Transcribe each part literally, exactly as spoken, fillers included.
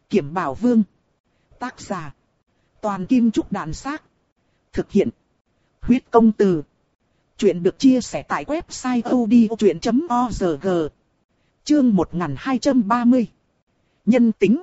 Kiểm Bảo Vương. Tác giả. Toàn Kim Trúc Đàn Xác. Thực hiện. Huyết Công Từ. Chuyện được chia sẻ tại website odchuyện chấm org. Chương một nghìn hai trăm ba mươi. Nhân tính.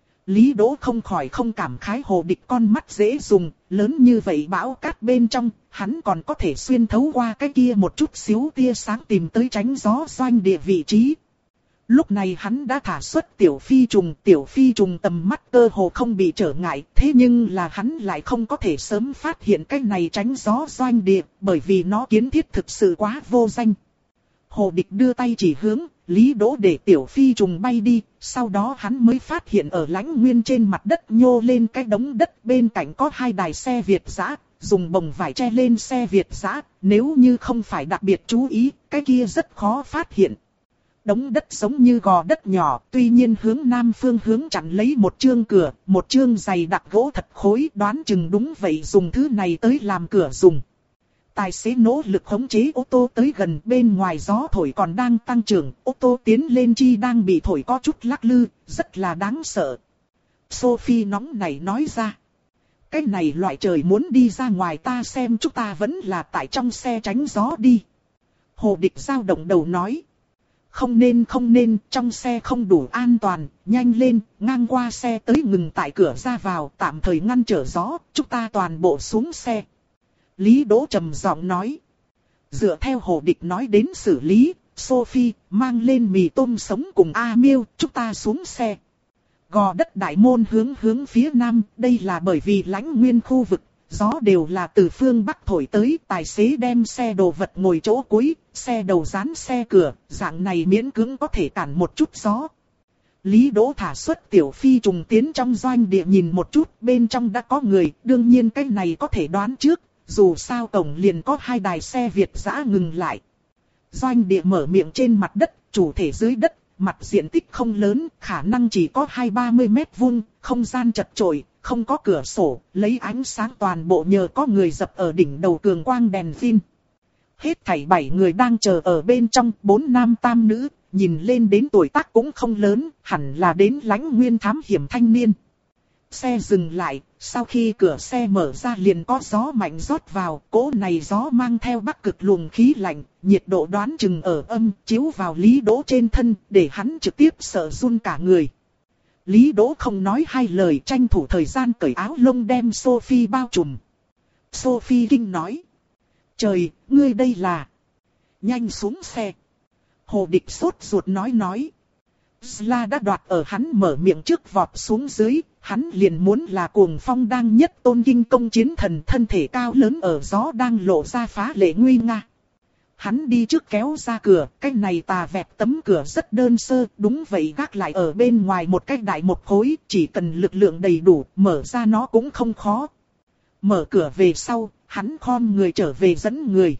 Lý Đỗ không khỏi không cảm khái Hồ Địch con mắt dễ dùng, lớn như vậy bão cát bên trong, hắn còn có thể xuyên thấu qua cái kia một chút xíu tia sáng tìm tới tránh gió doanh địa vị trí. Lúc này hắn đã thả xuất tiểu phi trùng, tiểu phi trùng tầm mắt cơ hồ không bị trở ngại, thế nhưng là hắn lại không có thể sớm phát hiện cái này tránh gió doanh địa, bởi vì nó kiến thiết thực sự quá vô danh. Hồ Địch đưa tay chỉ hướng, Lý Đỗ để tiểu phi trùng bay đi, sau đó hắn mới phát hiện ở lãnh nguyên trên mặt đất nhô lên cái đống đất bên cạnh có hai đài xe Việt dã, dùng bồng vải che lên xe Việt dã, nếu như không phải đặc biệt chú ý, cái kia rất khó phát hiện. Đống đất giống như gò đất nhỏ, tuy nhiên hướng nam phương hướng chặn lấy một chương cửa, một chương dày đặc gỗ thật khối, đoán chừng đúng vậy dùng thứ này tới làm cửa dùng. Tài xế nỗ lực khống chế ô tô tới gần, bên ngoài gió thổi còn đang tăng trưởng, ô tô tiến lên chi đang bị thổi có chút lắc lư, rất là đáng sợ. Sophie nóng nảy nói ra. Cái này loại trời muốn đi ra ngoài ta xem chúng ta vẫn là tại trong xe tránh gió đi. Hồ Địch dao động đầu nói. Không nên không nên, trong xe không đủ an toàn, nhanh lên, ngang qua xe tới ngừng tại cửa ra vào, tạm thời ngăn trở gió, chúng ta toàn bộ xuống xe. Lý Đỗ trầm giọng nói. Dựa theo Hồ Địch nói đến xử lý, Sophie mang lên mì tôm sống cùng A Miêu, chúng ta xuống xe. Gò đất đại môn hướng hướng phía nam, đây là bởi vì lãnh nguyên khu vực, gió đều là từ phương Bắc thổi tới, tài xế đem xe đồ vật ngồi chỗ cuối, xe đầu dán xe cửa, dạng này miễn cưỡng có thể cản một chút gió. Lý Đỗ thả xuất tiểu phi trùng tiến trong doanh địa nhìn một chút, bên trong đã có người, đương nhiên cái này có thể đoán trước. Dù sao cổng liền có hai đài xe Việt dã ngừng lại. Doanh địa mở miệng trên mặt đất, chủ thể dưới đất, mặt diện tích không lớn, khả năng chỉ có hai ba mươi mét vuông, không gian chật chội, không có cửa sổ, lấy ánh sáng toàn bộ nhờ có người dập ở đỉnh đầu cường quang đèn pin. Hết thảy bảy người đang chờ ở bên trong, bốn nam tam nữ, nhìn lên đến tuổi tác cũng không lớn, hẳn là đến lãnh nguyên thám hiểm thanh niên. Xe dừng lại, sau khi cửa xe mở ra liền có gió mạnh rót vào, cỗ này gió mang theo bắc cực luồng khí lạnh, nhiệt độ đoán chừng ở âm, chiếu vào Lý Đỗ trên thân, để hắn trực tiếp sợ run cả người. Lý Đỗ không nói hai lời, tranh thủ thời gian cởi áo lông đem Sophie bao trùm. Sophie kinh nói. Trời, ngươi đây là... Nhanh xuống xe. Hồ Địch sốt ruột nói nói. Sla đã đoạt ở hắn mở miệng trước vọt xuống dưới, hắn liền muốn là cuồng phong đang nhất tôn kinh công chiến thần, thân thể cao lớn ở gió đang lộ ra phá lệ nguy nga. Hắn đi trước kéo ra cửa, cái này tà vẹt tấm cửa rất đơn sơ, đúng vậy gác lại ở bên ngoài một cái đại một khối, chỉ cần lực lượng đầy đủ, mở ra nó cũng không khó. Mở cửa về sau, hắn khom người trở về dẫn người.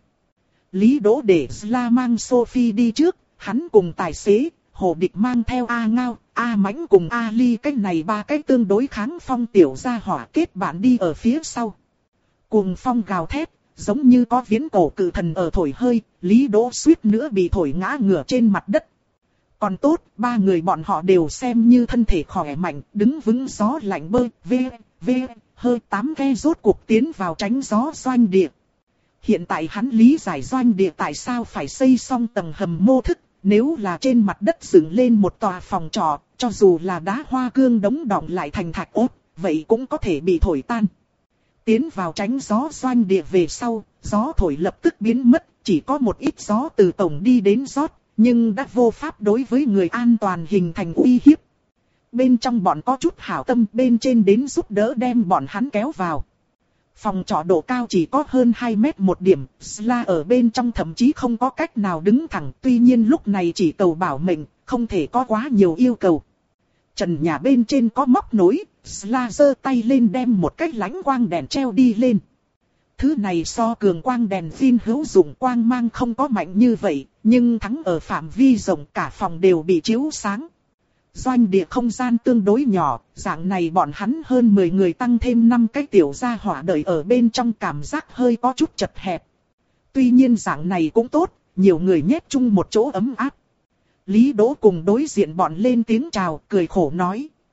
Lý Đỗ để Sla mang Sophie đi trước, hắn cùng tài xế, Hồ Địch mang theo A Ngao, A Mãnh cùng A Ly, cái này ba cái tương đối kháng phong tiểu gia hỏa kết bạn đi ở phía sau. Cùng phong gào thét, giống như có viễn cổ cự thần ở thổi hơi, Lý Đỗ suýt nữa bị thổi ngã ngửa trên mặt đất. Còn tốt, ba người bọn họ đều xem như thân thể khỏe mạnh, đứng vững gió lạnh bơi, v, v, hơi tám ghe rốt cuộc tiến vào tránh gió doanh địa. Hiện tại hắn lý giải doanh địa tại sao phải xây xong tầng hầm mô thức. Nếu là trên mặt đất dựng lên một tòa phòng trọ, cho dù là đá hoa cương đống đọng lại thành thạch ốt, vậy cũng có thể bị thổi tan. Tiến vào tránh gió doanh địa về sau, gió thổi lập tức biến mất, chỉ có một ít gió từ tổng đi đến rót, nhưng đã vô pháp đối với người an toàn hình thành uy hiếp. Bên trong bọn có chút hảo tâm, bên trên đến giúp đỡ đem bọn hắn kéo vào. Phòng trọ độ cao chỉ có hơn hai mét một điểm, Sla ở bên trong thậm chí không có cách nào đứng thẳng, tuy nhiên lúc này chỉ cầu bảo mệnh, không thể có quá nhiều yêu cầu. Trần nhà bên trên có móc nối, Sla giơ tay lên đem một cái lánh quang đèn treo đi lên. Thứ này so cường quang đèn pin hữu dụng, quang mang không có mạnh như vậy, nhưng thắng ở phạm vi rộng, cả phòng đều bị chiếu sáng. Doanh địa không gian tương đối nhỏ, dạng này bọn hắn hơn mười người tăng thêm năm cái tiểu gia hỏa đợi ở bên trong cảm giác hơi có chút chật hẹp. Tuy nhiên dạng này cũng tốt, nhiều người nhét chung một chỗ ấm áp. Lý Đỗ cùng đối diện bọn lên tiếng chào, cười khổ nói.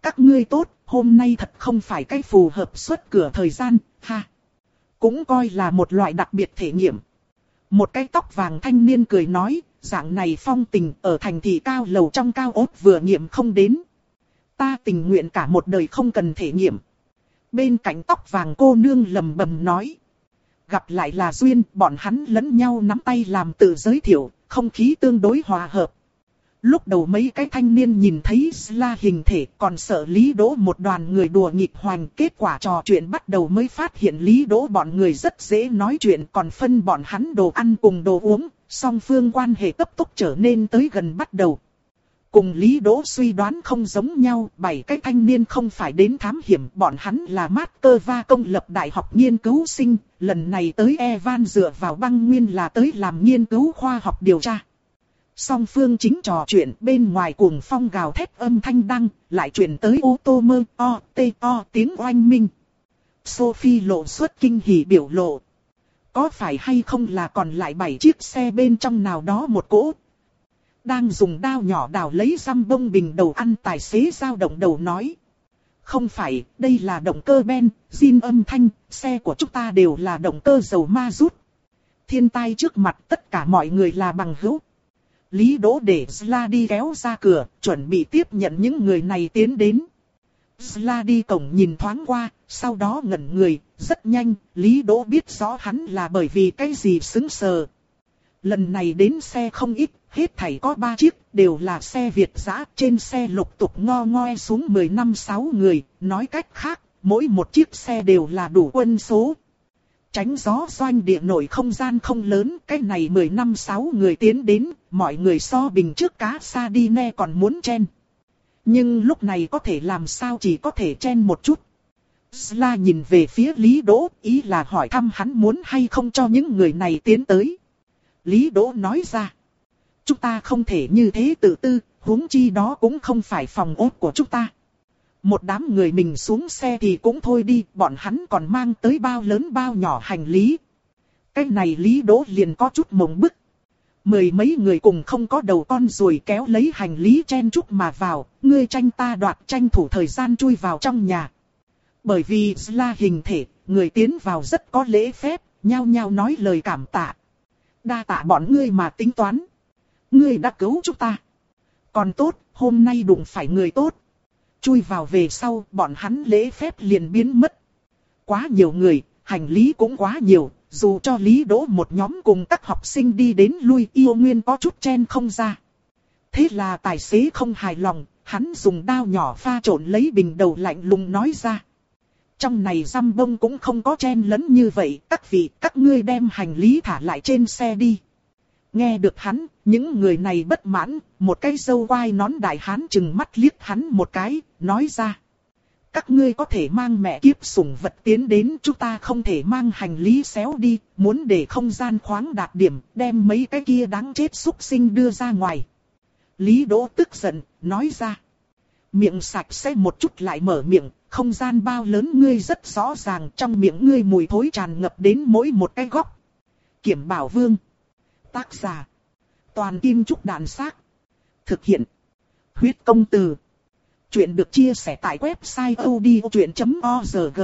các ngươi tốt, hôm nay thật không phải cái phù hợp xuất cửa thời gian, ha. Cũng coi là một loại đặc biệt thể nghiệm. Một cái tóc vàng thanh niên cười nói, dạng này phong tình ở thành thị cao lầu trong cao ốt vừa nghiệm không đến. Ta tình nguyện cả một đời không cần thể nghiệm. Bên cạnh tóc vàng cô nương lầm bầm nói. Gặp lại là duyên, bọn hắn lẫn nhau nắm tay làm tự giới thiệu, không khí tương đối hòa hợp. Lúc đầu mấy cái thanh niên nhìn thấy Sla hình thể còn sợ Lý Đỗ một đoàn người đùa nghịch hoành. Kết quả trò chuyện bắt đầu mới phát hiện Lý Đỗ bọn người rất dễ nói chuyện, còn phân bọn hắn đồ ăn cùng đồ uống, song phương quan hệ cấp tốc trở nên tới gần bắt đầu. Cùng Lý Đỗ suy đoán không giống nhau, bảy cái thanh niên không phải đến thám hiểm, bọn hắn là Moscow công lập đại học nghiên cứu sinh, lần này tới Evan dựa vào băng nguyên là tới làm nghiên cứu khoa học điều tra. Song phương chính trò chuyện, bên ngoài cuồng phong gào thét âm thanh đăng, lại chuyển tới ô tô mơ o, tê o tiếng oanh minh. Sophie lộ xuất kinh hỉ biểu lộ. Có phải hay không là còn lại bảy chiếc xe bên trong nào đó một cỗ? Đang dùng đao nhỏ đào lấy răm bông bình đầu ăn tài xế dao động đầu nói. Không phải, đây là động cơ ben, zin âm thanh, xe của chúng ta đều là động cơ dầu ma rút. Thiên tai trước mặt tất cả mọi người là bằng hữu. Lý Đỗ để Sla đi kéo ra cửa, chuẩn bị tiếp nhận những người này tiến đến. Sla đi cổng nhìn thoáng qua, sau đó ngẩn người, rất nhanh, Lý Đỗ biết rõ hắn là bởi vì cái gì sững sờ. Lần này đến xe không ít, hết thảy có ba chiếc, đều là xe Việt dã, trên xe lục tục ngo ngoe xuống mười lăm sáu người, nói cách khác, mỗi một chiếc xe đều là đủ quân số. Tránh gió doanh địa nội không gian không lớn, cái này mười lăm sáu người tiến đến, mọi người so bình trước cá Sardine còn muốn chen. Nhưng lúc này có thể làm sao chỉ có thể chen một chút. Sla nhìn về phía Lý Đỗ, ý là hỏi thăm hắn muốn hay không cho những người này tiến tới. Lý Đỗ nói ra, chúng ta không thể như thế tự tư, huống chi đó cũng không phải phòng ốt của chúng ta. Một đám người mình xuống xe thì cũng thôi đi, bọn hắn còn mang tới bao lớn bao nhỏ hành lý. Cái này Lý Đỗ liền có chút mộng bức. Mười mấy người cùng không có đầu con ruồi kéo lấy hành lý chen chúc mà vào, ngươi tranh ta đoạt tranh thủ thời gian chui vào trong nhà. Bởi vì Sla hình thể, người tiến vào rất có lễ phép, nhao nhao nói lời cảm tạ. Đa tạ bọn ngươi mà tính toán. Ngươi đã cứu chúng ta. Còn tốt, hôm nay đụng phải người tốt. Chui vào về sau, bọn hắn lễ phép liền biến mất. Quá nhiều người, hành lý cũng quá nhiều, dù cho Lý Đỗ một nhóm cùng các học sinh đi đến lui yêu nguyên có chút chen không ra. Thế là tài xế không hài lòng, hắn dùng đao nhỏ pha trộn lấy bình đầu lạnh lùng nói ra. Trong này răm bông cũng không có chen lẫn như vậy, các vị, các ngươi đem hành lý thả lại trên xe đi. Nghe được hắn, những người này bất mãn, một cái râu quai nón đại hán chừng mắt liếc hắn một cái, nói ra. Các ngươi có thể mang mẹ kiếp sủng vật tiến đến, chúng ta không thể mang hành lý xéo đi, muốn để không gian khoáng đạt điểm, đem mấy cái kia đáng chết xúc sinh đưa ra ngoài. Lý Đỗ tức giận, nói ra. Miệng sạch sẽ một chút lại mở miệng, không gian bao lớn ngươi rất rõ ràng, trong miệng ngươi mùi thối tràn ngập đến mỗi một cái góc. Kiểm Bảo Vương. Tác giả. Toàn Kim Trúc Đàn Xác. Thực hiện. Huyết Công Từ. Chuyện được chia sẻ tại website odchuyện chấm org.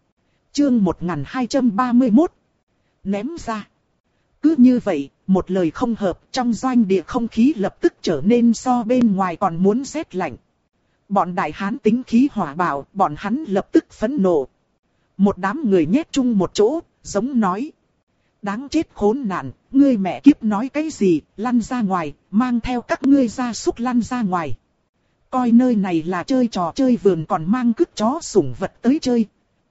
Chương một nghìn hai trăm ba mươi mốt. Ném ra. Cứ như vậy, một lời không hợp, trong doanh địa không khí lập tức trở nên so bên ngoài còn muốn rét lạnh. Bọn đại hán tính khí hỏa bạo, bọn hắn lập tức phẫn nộ. Một đám người nhét chung một chỗ, giống nói. Đáng chết khốn nạn, ngươi mẹ kiếp nói cái gì, lăn ra ngoài, mang theo các ngươi gia súc lăn ra ngoài. Coi nơi này là chơi trò chơi vườn còn mang cứt chó sủng vật tới chơi.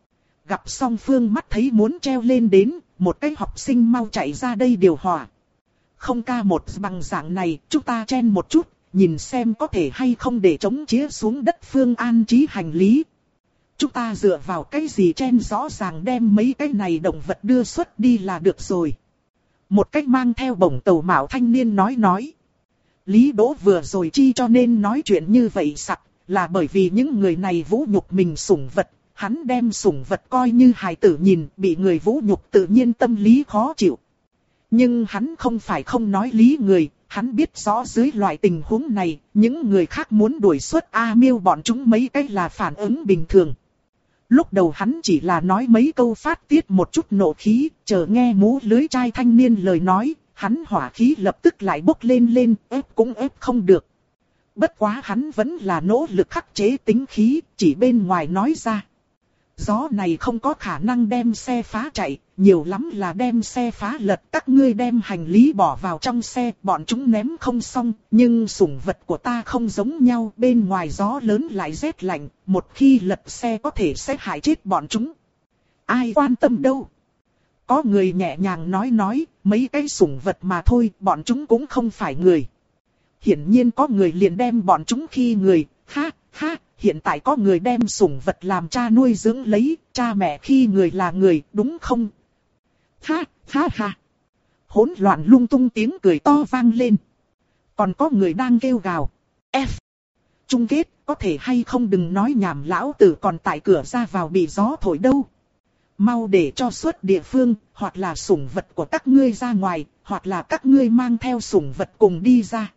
Gặp song phương mắt thấy muốn treo lên đến, một cái học sinh mau chạy ra đây điều hòa. Không ca một bằng dạng này, chúng ta chen một chút, nhìn xem có thể hay không để chống chĩa xuống đất phương an trí hành lý. Chúng ta dựa vào cái gì chen rõ ràng đem mấy cái này động vật đưa xuất đi là được rồi. Một cách mang theo bổng tàu mạo thanh niên nói nói. Lý Đỗ vừa rồi chi cho nên nói chuyện như vậy sặc, là bởi vì những người này vũ nhục mình sủng vật. Hắn đem sủng vật coi như hài tử nhìn, bị người vũ nhục tự nhiên tâm lý khó chịu. Nhưng hắn không phải không nói lý người, hắn biết rõ dưới loại tình huống này, những người khác muốn đuổi xuất A Miêu bọn chúng mấy cái là phản ứng bình thường. Lúc đầu hắn chỉ là nói mấy câu phát tiết một chút nộ khí, chờ nghe mũ lưới trai thanh niên lời nói, hắn hỏa khí lập tức lại bốc lên lên, ép cũng ép không được. Bất quá hắn vẫn là nỗ lực khắc chế tính khí, chỉ bên ngoài nói ra. Gió này không có khả năng đem xe phá chạy, nhiều lắm là đem xe phá lật. Các ngươi đem hành lý bỏ vào trong xe, bọn chúng ném không xong. Nhưng sủng vật của ta không giống nhau, bên ngoài gió lớn lại rét lạnh, một khi lật xe có thể sẽ hại chết bọn chúng. Ai quan tâm đâu. Có người nhẹ nhàng nói nói, mấy cái sủng vật mà thôi, bọn chúng cũng không phải người. Hiển nhiên có người liền đem bọn chúng khi người, ha, ha. Hiện tại có người đem sủng vật làm cha nuôi dưỡng lấy, cha mẹ khi người là người, đúng không? Ha, ha, ha. Hỗn loạn lung tung tiếng cười to vang lên. Còn có người đang kêu gào. F. Chung kết, có thể hay không đừng nói nhảm, lão tử còn tại cửa ra vào bị gió thổi đâu. Mau để cho xuất địa phương, hoặc là sủng vật của các ngươi ra ngoài, hoặc là các ngươi mang theo sủng vật cùng đi ra.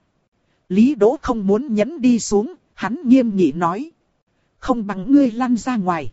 Lý Đỗ không muốn nhẫn đi xuống. Hắn nghiêm nghị nói. Không bằng ngươi lăn ra ngoài.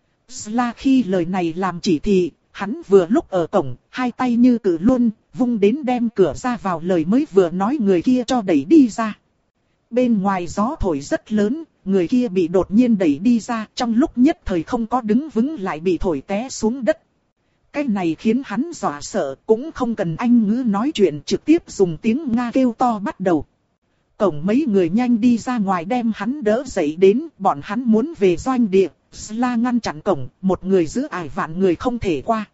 Sla khi lời này làm chỉ thị, hắn vừa lúc ở cổng, hai tay như cự luôn, vung đến đem cửa ra vào lời mới vừa nói người kia cho đẩy đi ra. Bên ngoài gió thổi rất lớn, người kia bị đột nhiên đẩy đi ra, trong lúc nhất thời không có đứng vững lại bị thổi té xuống đất. Cái này khiến hắn dọa sợ, cũng không cần anh ngữ nói chuyện, trực tiếp dùng tiếng Nga kêu to bắt đầu. Cổng mấy người nhanh đi ra ngoài đem hắn đỡ dậy đến, bọn hắn muốn về doanh địa, Sla ngăn chặn cổng, một người giữ ải vạn người không thể qua.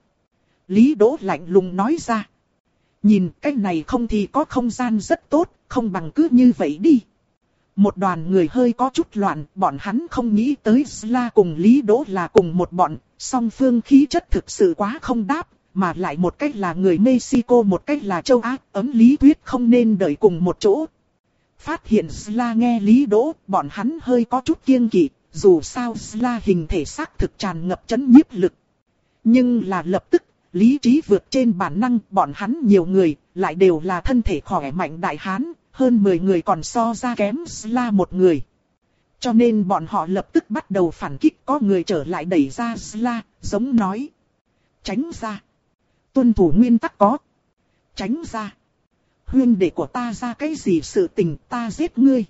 Lý Đỗ lạnh lùng nói ra. Nhìn cái này không thì có không gian rất tốt, không bằng cứ như vậy đi. Một đoàn người hơi có chút loạn, bọn hắn không nghĩ tới Sla cùng Lý Đỗ là cùng một bọn, song phương khí chất thực sự quá không đáp. Mà lại một cách là người Mexico, một cách là châu Á, ấm Lý Tuyết không nên đợi cùng một chỗ. Phát hiện Sla nghe Lý Đỗ, bọn hắn hơi có chút kiêng kỵ, dù sao Sla hình thể xác thực tràn ngập chấn nhiếp lực. Nhưng là lập tức, lý trí vượt trên bản năng, bọn hắn nhiều người, lại đều là thân thể khỏe mạnh đại hán, hơn mười người còn so ra kém Sla một người. Cho nên bọn họ lập tức bắt đầu phản kích, có người trở lại đẩy ra Sla, giống nói. Tránh ra. Tuân thủ nguyên tắc có. Tránh ra. Huynh đệ của ta ra cái gì sự tình, ta giết ngươi.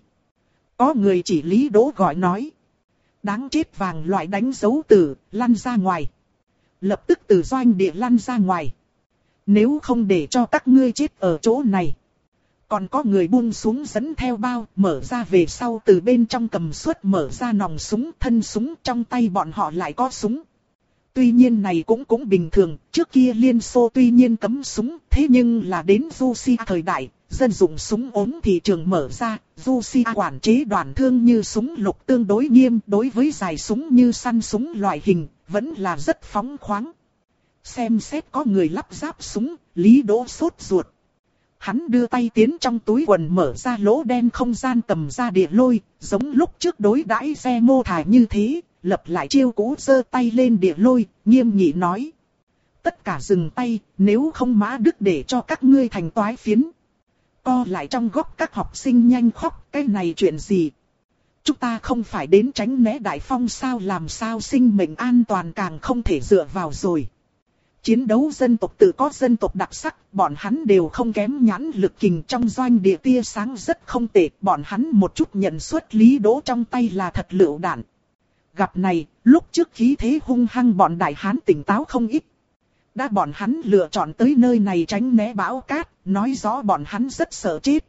Có người chỉ Lý Đỗ gọi nói. Đáng chết vàng loại đánh dấu từ, lăn ra ngoài. Lập tức từ doanh địa lăn ra ngoài. Nếu không để cho các ngươi chết ở chỗ này. Còn có người buông xuống dẫn theo bao, mở ra về sau từ bên trong cầm suất mở ra nòng súng, thân súng, trong tay bọn họ lại có súng. Tuy nhiên này cũng cũng bình thường, trước kia Liên Xô tuy nhiên cấm súng, thế nhưng là đến Russia thời đại, dân dụng súng ống thị trường mở ra, Russia quản chế đoàn thương như súng lục tương đối nghiêm, đối với dài súng như săn súng loại hình, vẫn là rất phóng khoáng. Xem xét có người lắp ráp súng, Lý Đỗ sốt ruột. Hắn đưa tay tiến trong túi quần mở ra lỗ đen không gian cầm ra địa lôi, giống lúc trước đối đãi xe mô thải như thế. Lập lại chiêu cũ giơ tay lên địa lôi, nghiêm nghị nói. Tất cả dừng tay, nếu không Mã Đức để cho các ngươi thành toái phiến. Co lại trong góc các học sinh nhanh khóc, cái này chuyện gì? Chúng ta không phải đến tránh né đại phong sao, làm sao sinh mệnh an toàn càng không thể dựa vào rồi. Chiến đấu dân tộc tự có dân tộc đặc sắc, bọn hắn đều không kém nhãn lực kình, trong doanh địa tia sáng rất không tệ, bọn hắn một chút nhận suất Lý Đỗ trong tay là thật lựu đạn. Gặp này, lúc trước khí thế hung hăng bọn đại hán tỉnh táo không ít. Đã bọn hắn lựa chọn tới nơi này tránh né bão cát, nói rõ bọn hắn rất sợ chết.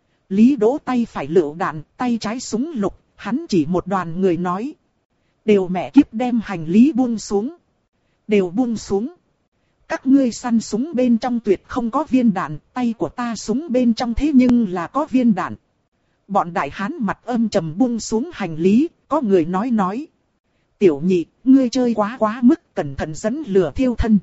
Lý Đỗ tay phải lựu đạn, tay trái súng lục, hắn chỉ một đoàn người nói. Đều mẹ kiếp đem hành lý buông xuống. Đều buông xuống. Các ngươi săn súng bên trong tuyệt không có viên đạn, tay của ta súng bên trong thế nhưng là có viên đạn. Bọn đại hán mặt âm trầm buông xuống hành lý, có người nói nói. Tiểu nhị, ngươi chơi quá quá mức, cẩn thận dẫn lửa thiêu thân.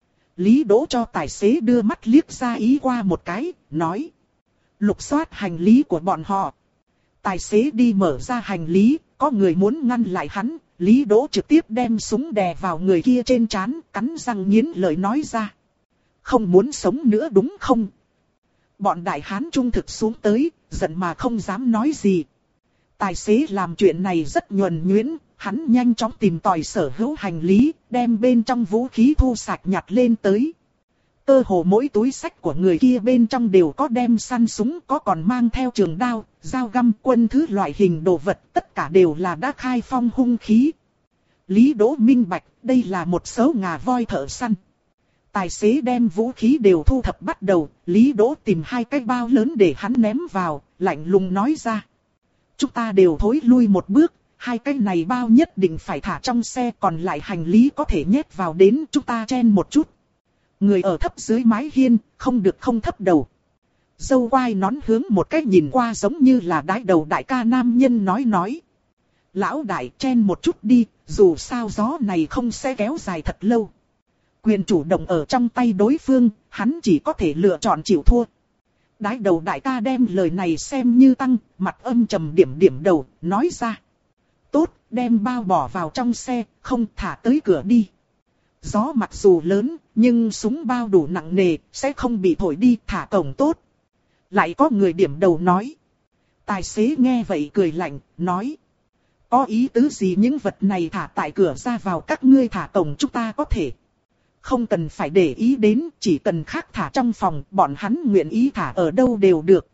Lý Đỗ cho tài xế đưa mắt liếc ra ý qua một cái, nói. Lục soát hành lý của bọn họ. Tài xế đi mở ra hành lý, có người muốn ngăn lại hắn, Lý Đỗ trực tiếp đem súng đè vào người kia trên trán, cắn răng nghiến lợi nói ra. Không muốn sống nữa đúng không? bọn đại hán trung thực xuống tới, giận mà không dám nói gì. Tài xế làm chuyện này rất nhuần nhuyễn, hắn nhanh chóng tìm tòi sở hữu hành lý, đem bên trong vũ khí thu sạch nhặt lên tới. Cơ hồ mỗi túi sách của người kia bên trong đều có đem săn súng, có còn mang theo trường đao, dao găm, quân thứ loại hình đồ vật, tất cả đều là đã khai phong hung khí. Lý Đỗ minh bạch, đây là một số ngà voi thợ săn. Tài xế đem vũ khí đều thu thập bắt đầu, Lý Đỗ tìm hai cái bao lớn để hắn ném vào, lạnh lùng nói ra. Chúng ta đều thối lui một bước, hai cái này bao nhất định phải thả trong xe, còn lại hành lý có thể nhét vào đến, chúng ta chen một chút. Người ở thấp dưới mái hiên, không được không thấp đầu. Dâu quai nón hướng một cái nhìn qua giống như là đái đầu đại ca nam nhân nói nói. Lão đại chen một chút đi, dù sao gió này không sẽ kéo dài thật lâu. Quyền chủ động ở trong tay đối phương, hắn chỉ có thể lựa chọn chịu thua. Đái đầu đại ca đem lời này xem như tăng, mặt âm trầm điểm điểm đầu, nói ra. Tốt, đem bao bỏ vào trong xe, không thả tới cửa đi. Gió mặc dù lớn, nhưng súng bao đủ nặng nề, sẽ không bị thổi đi, thả cổng tốt. Lại có người điểm đầu nói. Tài xế nghe vậy cười lạnh, nói. Có ý tứ gì những vật này thả tại cửa ra vào, các ngươi thả cổng chúng ta có thể. Không cần phải để ý đến, chỉ cần khác thả trong phòng, bọn hắn nguyện ý thả ở đâu đều được.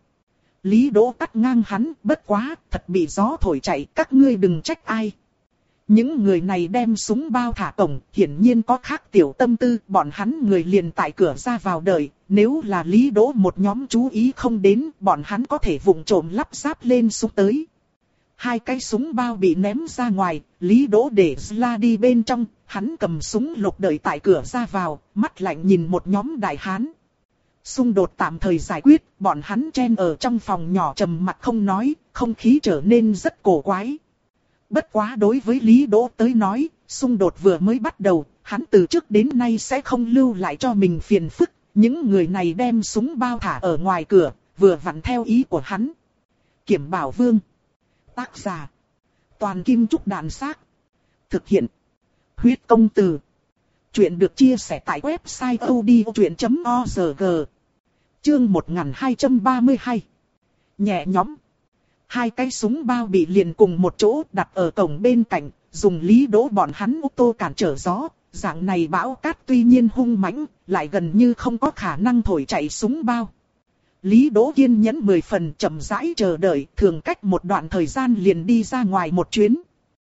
Lý Đỗ cắt ngang hắn, bất quá, thật bị gió thổi chạy, các ngươi đừng trách ai. Những người này đem súng bao thả cổng, hiển nhiên có khác tiểu tâm tư, bọn hắn người liền tại cửa ra vào đợi, nếu là Lý Đỗ một nhóm chú ý không đến, bọn hắn có thể vụng trộm lắp ráp lên súng tới. Hai cái súng bao bị ném ra ngoài, Lý Đỗ để Zla đi bên trong, hắn cầm súng lục đợi tại cửa ra vào, mắt lạnh nhìn một nhóm đại hán. Xung đột tạm thời giải quyết, bọn hắn chen ở trong phòng nhỏ trầm mặc không nói, không khí trở nên rất cổ quái. Bất quá đối với Lý Đỗ tới nói, xung đột vừa mới bắt đầu, hắn từ trước đến nay sẽ không lưu lại cho mình phiền phức. Những người này đem súng bao thả ở ngoài cửa, vừa vặn theo ý của hắn. Kiểm Bảo Vương. Tác giả. Toàn Kim Trúc Đàn Xác. Thực hiện. Huyết Công Từ. Chuyện được chia sẻ tại website odchuyện chấm org. Chương một nghìn hai trăm ba mươi hai. Nhẹ nhõm. Hai cái súng bao bị liền cùng một chỗ đặt ở cổng bên cạnh, dùng Lý Đỗ bọn hắn ô tô cản trở gió. Dạng này bão cát tuy nhiên hung mãnh, lại gần như không có khả năng thổi chạy súng bao. Lý Đỗ kiên nhẫn mười phần, chậm rãi chờ đợi, thường cách một đoạn thời gian liền đi ra ngoài một chuyến.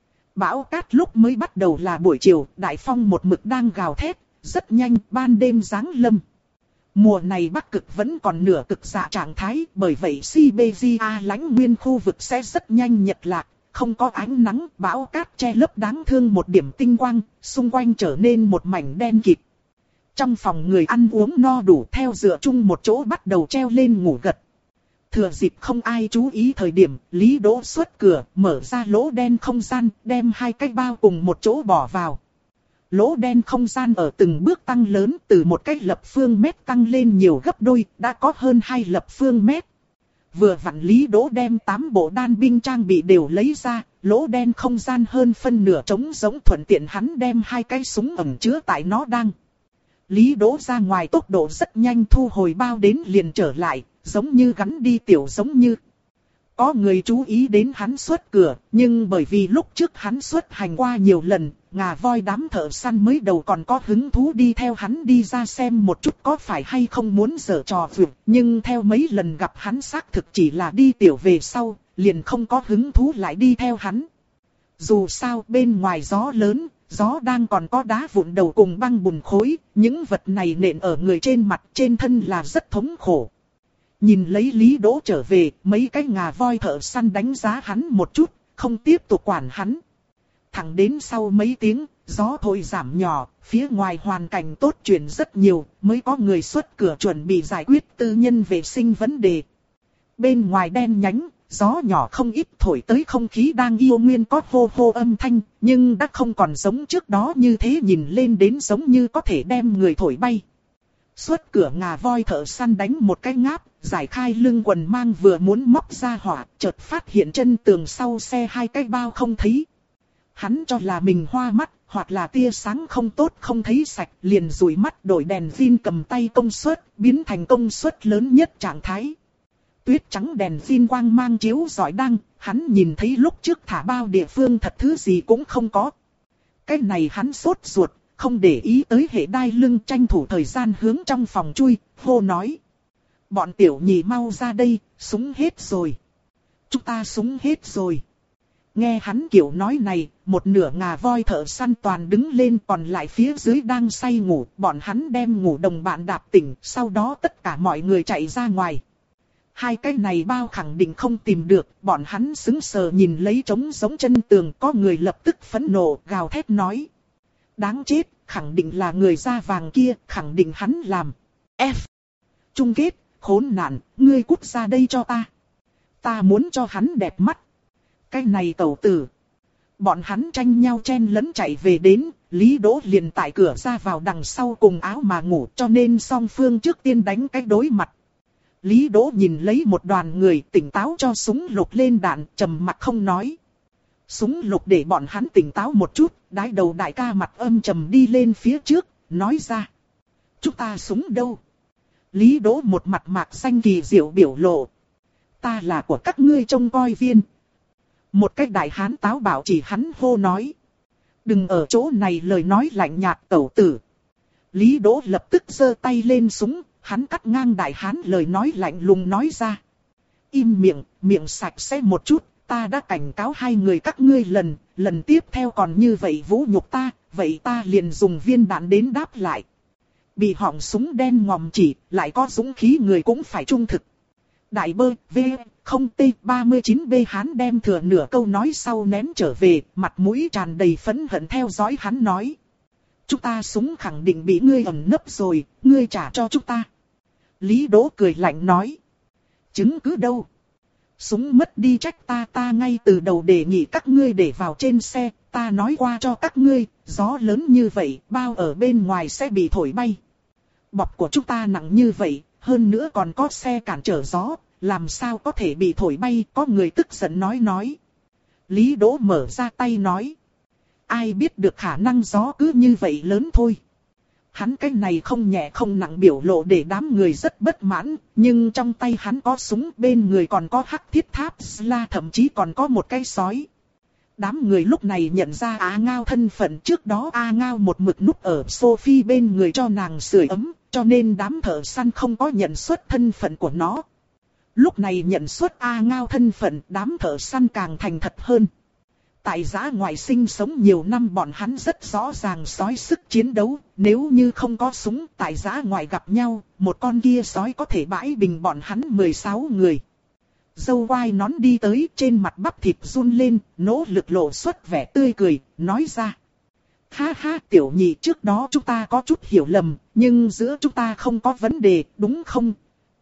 Bão cát lúc mới bắt đầu là buổi chiều, đại phong một mực đang gào thét, rất nhanh, ban đêm giáng lâm. Mùa này Bắc Cực vẫn còn nửa cực dạ trạng thái, bởi vậy Siberia lãnh nguyên khu vực sẽ rất nhanh nhật lạc. Không có ánh nắng, bão cát che lấp đáng thương một điểm tinh quang, xung quanh trở nên một mảnh đen kịt. Trong phòng người ăn uống no đủ, theo dựa chung một chỗ bắt đầu treo lên ngủ gật. Thừa dịp không ai chú ý thời điểm, Lý Đỗ xuất cửa, mở ra lỗ đen không gian, đem hai cái bao cùng một chỗ bỏ vào. Lỗ đen không gian ở từng bước tăng lớn, từ một cái lập phương mét tăng lên nhiều gấp đôi, đã có hơn hai lập phương mét. Vừa vặn Lý Đỗ đem tám bộ đan binh trang bị đều lấy ra, lỗ đen không gian hơn phân nửa trống giống, thuận tiện hắn đem hai cái súng ẩn chứa tại nó đang. Lý Đỗ ra ngoài tốc độ rất nhanh, thu hồi bao đến liền trở lại, giống như gắn đi tiểu giống như. Có người chú ý đến hắn xuất cửa, nhưng bởi vì lúc trước hắn xuất hành qua nhiều lần, ngà voi đám thợ săn mới đầu còn có hứng thú đi theo hắn đi ra xem một chút có phải hay không muốn giở trò vượt. Nhưng theo mấy lần gặp hắn xác thực chỉ là đi tiểu về sau, liền không có hứng thú lại đi theo hắn. Dù sao bên ngoài gió lớn, gió đang còn có đá vụn đầu cùng băng bùn khối, những vật này nện ở người trên mặt trên thân là rất thống khổ. Nhìn lấy Lý Đỗ trở về, mấy cái ngà voi thợ săn đánh giá hắn một chút, không tiếp tục quản hắn. Thẳng đến sau mấy tiếng, gió thổi giảm nhỏ, phía ngoài hoàn cảnh tốt chuyển rất nhiều, mới có người xuất cửa chuẩn bị giải quyết tư nhân vệ sinh vấn đề. Bên ngoài đen nhánh, gió nhỏ không ít thổi tới, không khí đang yêu nguyên có hô hô âm thanh, nhưng đã không còn giống trước đó như thế, nhìn lên đến giống như có thể đem người thổi bay. Xuất cửa ngà voi thợ săn đánh một cái ngáp, giải khai lưng quần mang vừa muốn móc ra hỏa, chợt phát hiện chân tường sau xe hai cái bao không thấy. Hắn cho là mình hoa mắt, hoặc là tia sáng không tốt không thấy sạch, liền dụi mắt đổi đèn pin cầm tay công suất, biến thành công suất lớn nhất trạng thái. Tuyết trắng đèn pin quang mang chiếu rọi đăng, hắn nhìn thấy lúc trước thả bao địa phương thật thứ gì cũng không có. Cái này hắn sốt ruột, không để ý tới hệ đai lưng, tranh thủ thời gian hướng trong phòng chui, hô nói. Bọn tiểu nhị mau ra đây, súng hết rồi. Chúng ta súng hết rồi. Nghe hắn kiểu nói này, một nửa ngà voi thợ săn toàn đứng lên, còn lại phía dưới đang say ngủ, bọn hắn đem ngủ đồng bạn đạp tỉnh, sau đó tất cả mọi người chạy ra ngoài. Hai cái này bao khẳng định không tìm được, bọn hắn sững sờ nhìn lấy trống giống chân tường, có người lập tức phẫn nộ, gào thét nói. Đáng chết, khẳng định là người da vàng kia, khẳng định hắn làm. F. Chung kết, khốn nạn, ngươi cút ra đây cho ta. Ta muốn cho hắn đẹp mắt. Cái này tẩu tử. Bọn hắn tranh nhau chen lấn chạy về đến, Lý Đỗ liền tại cửa ra vào đằng sau cùng áo mà ngủ, cho nên song phương trước tiên đánh cái đối mặt. Lý Đỗ nhìn lấy một đoàn người, tỉnh táo cho súng lục lên đạn, trầm mặc không nói. Súng lục để bọn hắn tỉnh táo một chút, đái đầu đại ca mặt âm trầm đi lên phía trước, nói ra. Chúng ta súng đâu? Lý Đỗ một mặt mạc xanh kỳ diệu biểu lộ. Ta là của các ngươi trông coi viên. Một cái đại hán táo bảo chỉ hắn hô nói. Đừng ở chỗ này lời nói lạnh nhạt tẩu tử. Lý Đỗ lập tức giơ tay lên súng, hắn cắt ngang đại hán lời nói lạnh lùng nói ra. Im miệng, miệng sạch sẽ một chút, ta đã cảnh cáo hai người các ngươi lần, lần tiếp theo còn như vậy vũ nhục ta, vậy ta liền dùng viên đạn đến đáp lại. Bị họng súng đen ngòm chỉ, lại có dũng khí người cũng phải trung thực. Đại bơ, V, không T, ba mươi chín B hắn đem thừa nửa câu nói sau nén trở về, mặt mũi tràn đầy phẫn hận theo dõi hắn nói. Chúng ta súng khẳng định bị ngươi ẩn nấp rồi, ngươi trả cho chúng ta. Lý Đỗ cười lạnh nói. Chứng cứ đâu? Súng mất đi trách ta, ta ngay từ đầu đề nghị các ngươi để vào trên xe, ta nói qua cho các ngươi, gió lớn như vậy, bao ở bên ngoài sẽ bị thổi bay. Bọc của chúng ta nặng như vậy, hơn nữa còn có xe cản trở gió, làm sao có thể bị thổi bay, có người tức giận nói nói. Lý Đỗ mở ra tay nói. Ai biết được khả năng gió cứ như vậy lớn thôi. Hắn cái này không nhẹ không nặng biểu lộ để đám người rất bất mãn, nhưng trong tay hắn có súng, bên người còn có hắc thiết tháp la, thậm chí còn có một cái sói. Đám người lúc này nhận ra A Ngao thân phận, trước đó A Ngao một mực núp ở Sophie bên người cho nàng sưởi ấm, cho nên đám thợ săn không có nhận xuất thân phận của nó. Lúc này nhận xuất A Ngao thân phận, đám thợ săn càng thành thật hơn. Tại dã ngoại sinh sống nhiều năm bọn hắn rất rõ ràng sói sức chiến đấu, nếu như không có súng tại dã ngoại gặp nhau, một con kia sói có thể bãi bình bọn hắn mười sáu người. Dâu quai nón đi tới, trên mặt bắp thịt run lên, nỗ lực lộ xuất vẻ tươi cười, nói ra. Ha ha, tiểu nhị, trước đó chúng ta có chút hiểu lầm, nhưng giữa chúng ta không có vấn đề, đúng không?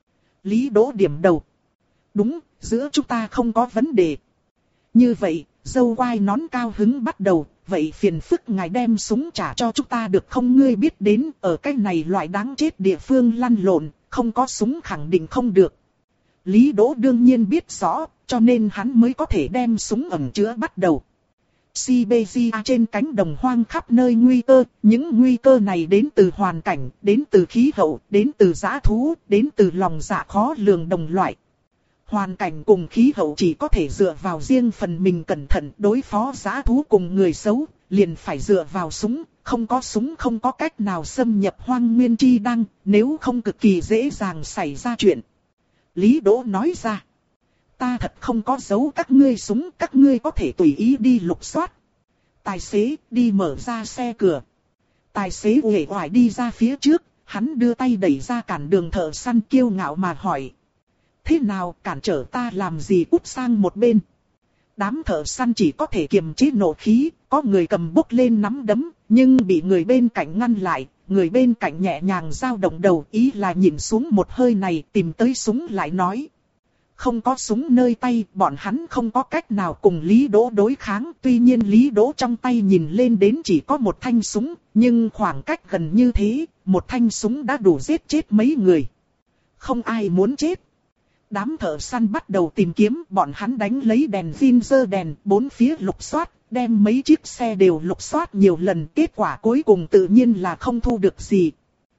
Lý Đỗ điểm đầu. Đúng, giữa chúng ta không có vấn đề. Như vậy, dâu quai nón cao hứng bắt đầu, vậy phiền phức ngài đem súng trả cho chúng ta được không? Ngươi biết đến, ở cái này loại đáng chết địa phương lăn lộn, không có súng khẳng định không được. Lý Đỗ đương nhiên biết rõ, cho nên hắn mới có thể đem súng ẩn chứa bắt đầu. Siberia trên cánh đồng hoang khắp nơi nguy cơ, những nguy cơ này đến từ hoàn cảnh, đến từ khí hậu, đến từ dã thú, đến từ lòng dạ khó lường đồng loại. Hoàn cảnh cùng khí hậu chỉ có thể dựa vào riêng phần mình cẩn thận đối phó dã thú cùng người xấu, liền phải dựa vào súng, không có súng không có cách nào xâm nhập hoang nguyên chi đăng, nếu không cực kỳ dễ dàng xảy ra chuyện. Lý Đỗ nói ra, ta thật không có giấu các ngươi súng, các ngươi có thể tùy ý đi lục soát. Tài xế đi mở ra xe cửa. Tài xế uể oải đi ra phía trước, hắn đưa tay đẩy ra cản đường thợ săn kiêu ngạo mà hỏi. Thế nào, cản trở ta làm gì, cút sang một bên. Đám thợ săn chỉ có thể kiềm chế nộ khí, có người cầm bốc lên nắm đấm, nhưng bị người bên cạnh ngăn lại. Người bên cạnh nhẹ nhàng dao động đầu, ý là nhìn xuống một hơi này, tìm tới súng lại nói. Không có súng nơi tay, bọn hắn không có cách nào cùng Lý Đỗ đối kháng. Tuy nhiên Lý Đỗ trong tay nhìn lên đến chỉ có một thanh súng, nhưng khoảng cách gần như thế, một thanh súng đã đủ giết chết mấy người. Không ai muốn chết. Đám thợ săn bắt đầu tìm kiếm, bọn hắn đánh lấy đèn pin giơ đèn, bốn phía lục soát, đem mấy chiếc xe đều lục soát nhiều lần, kết quả cuối cùng tự nhiên là không thu được gì.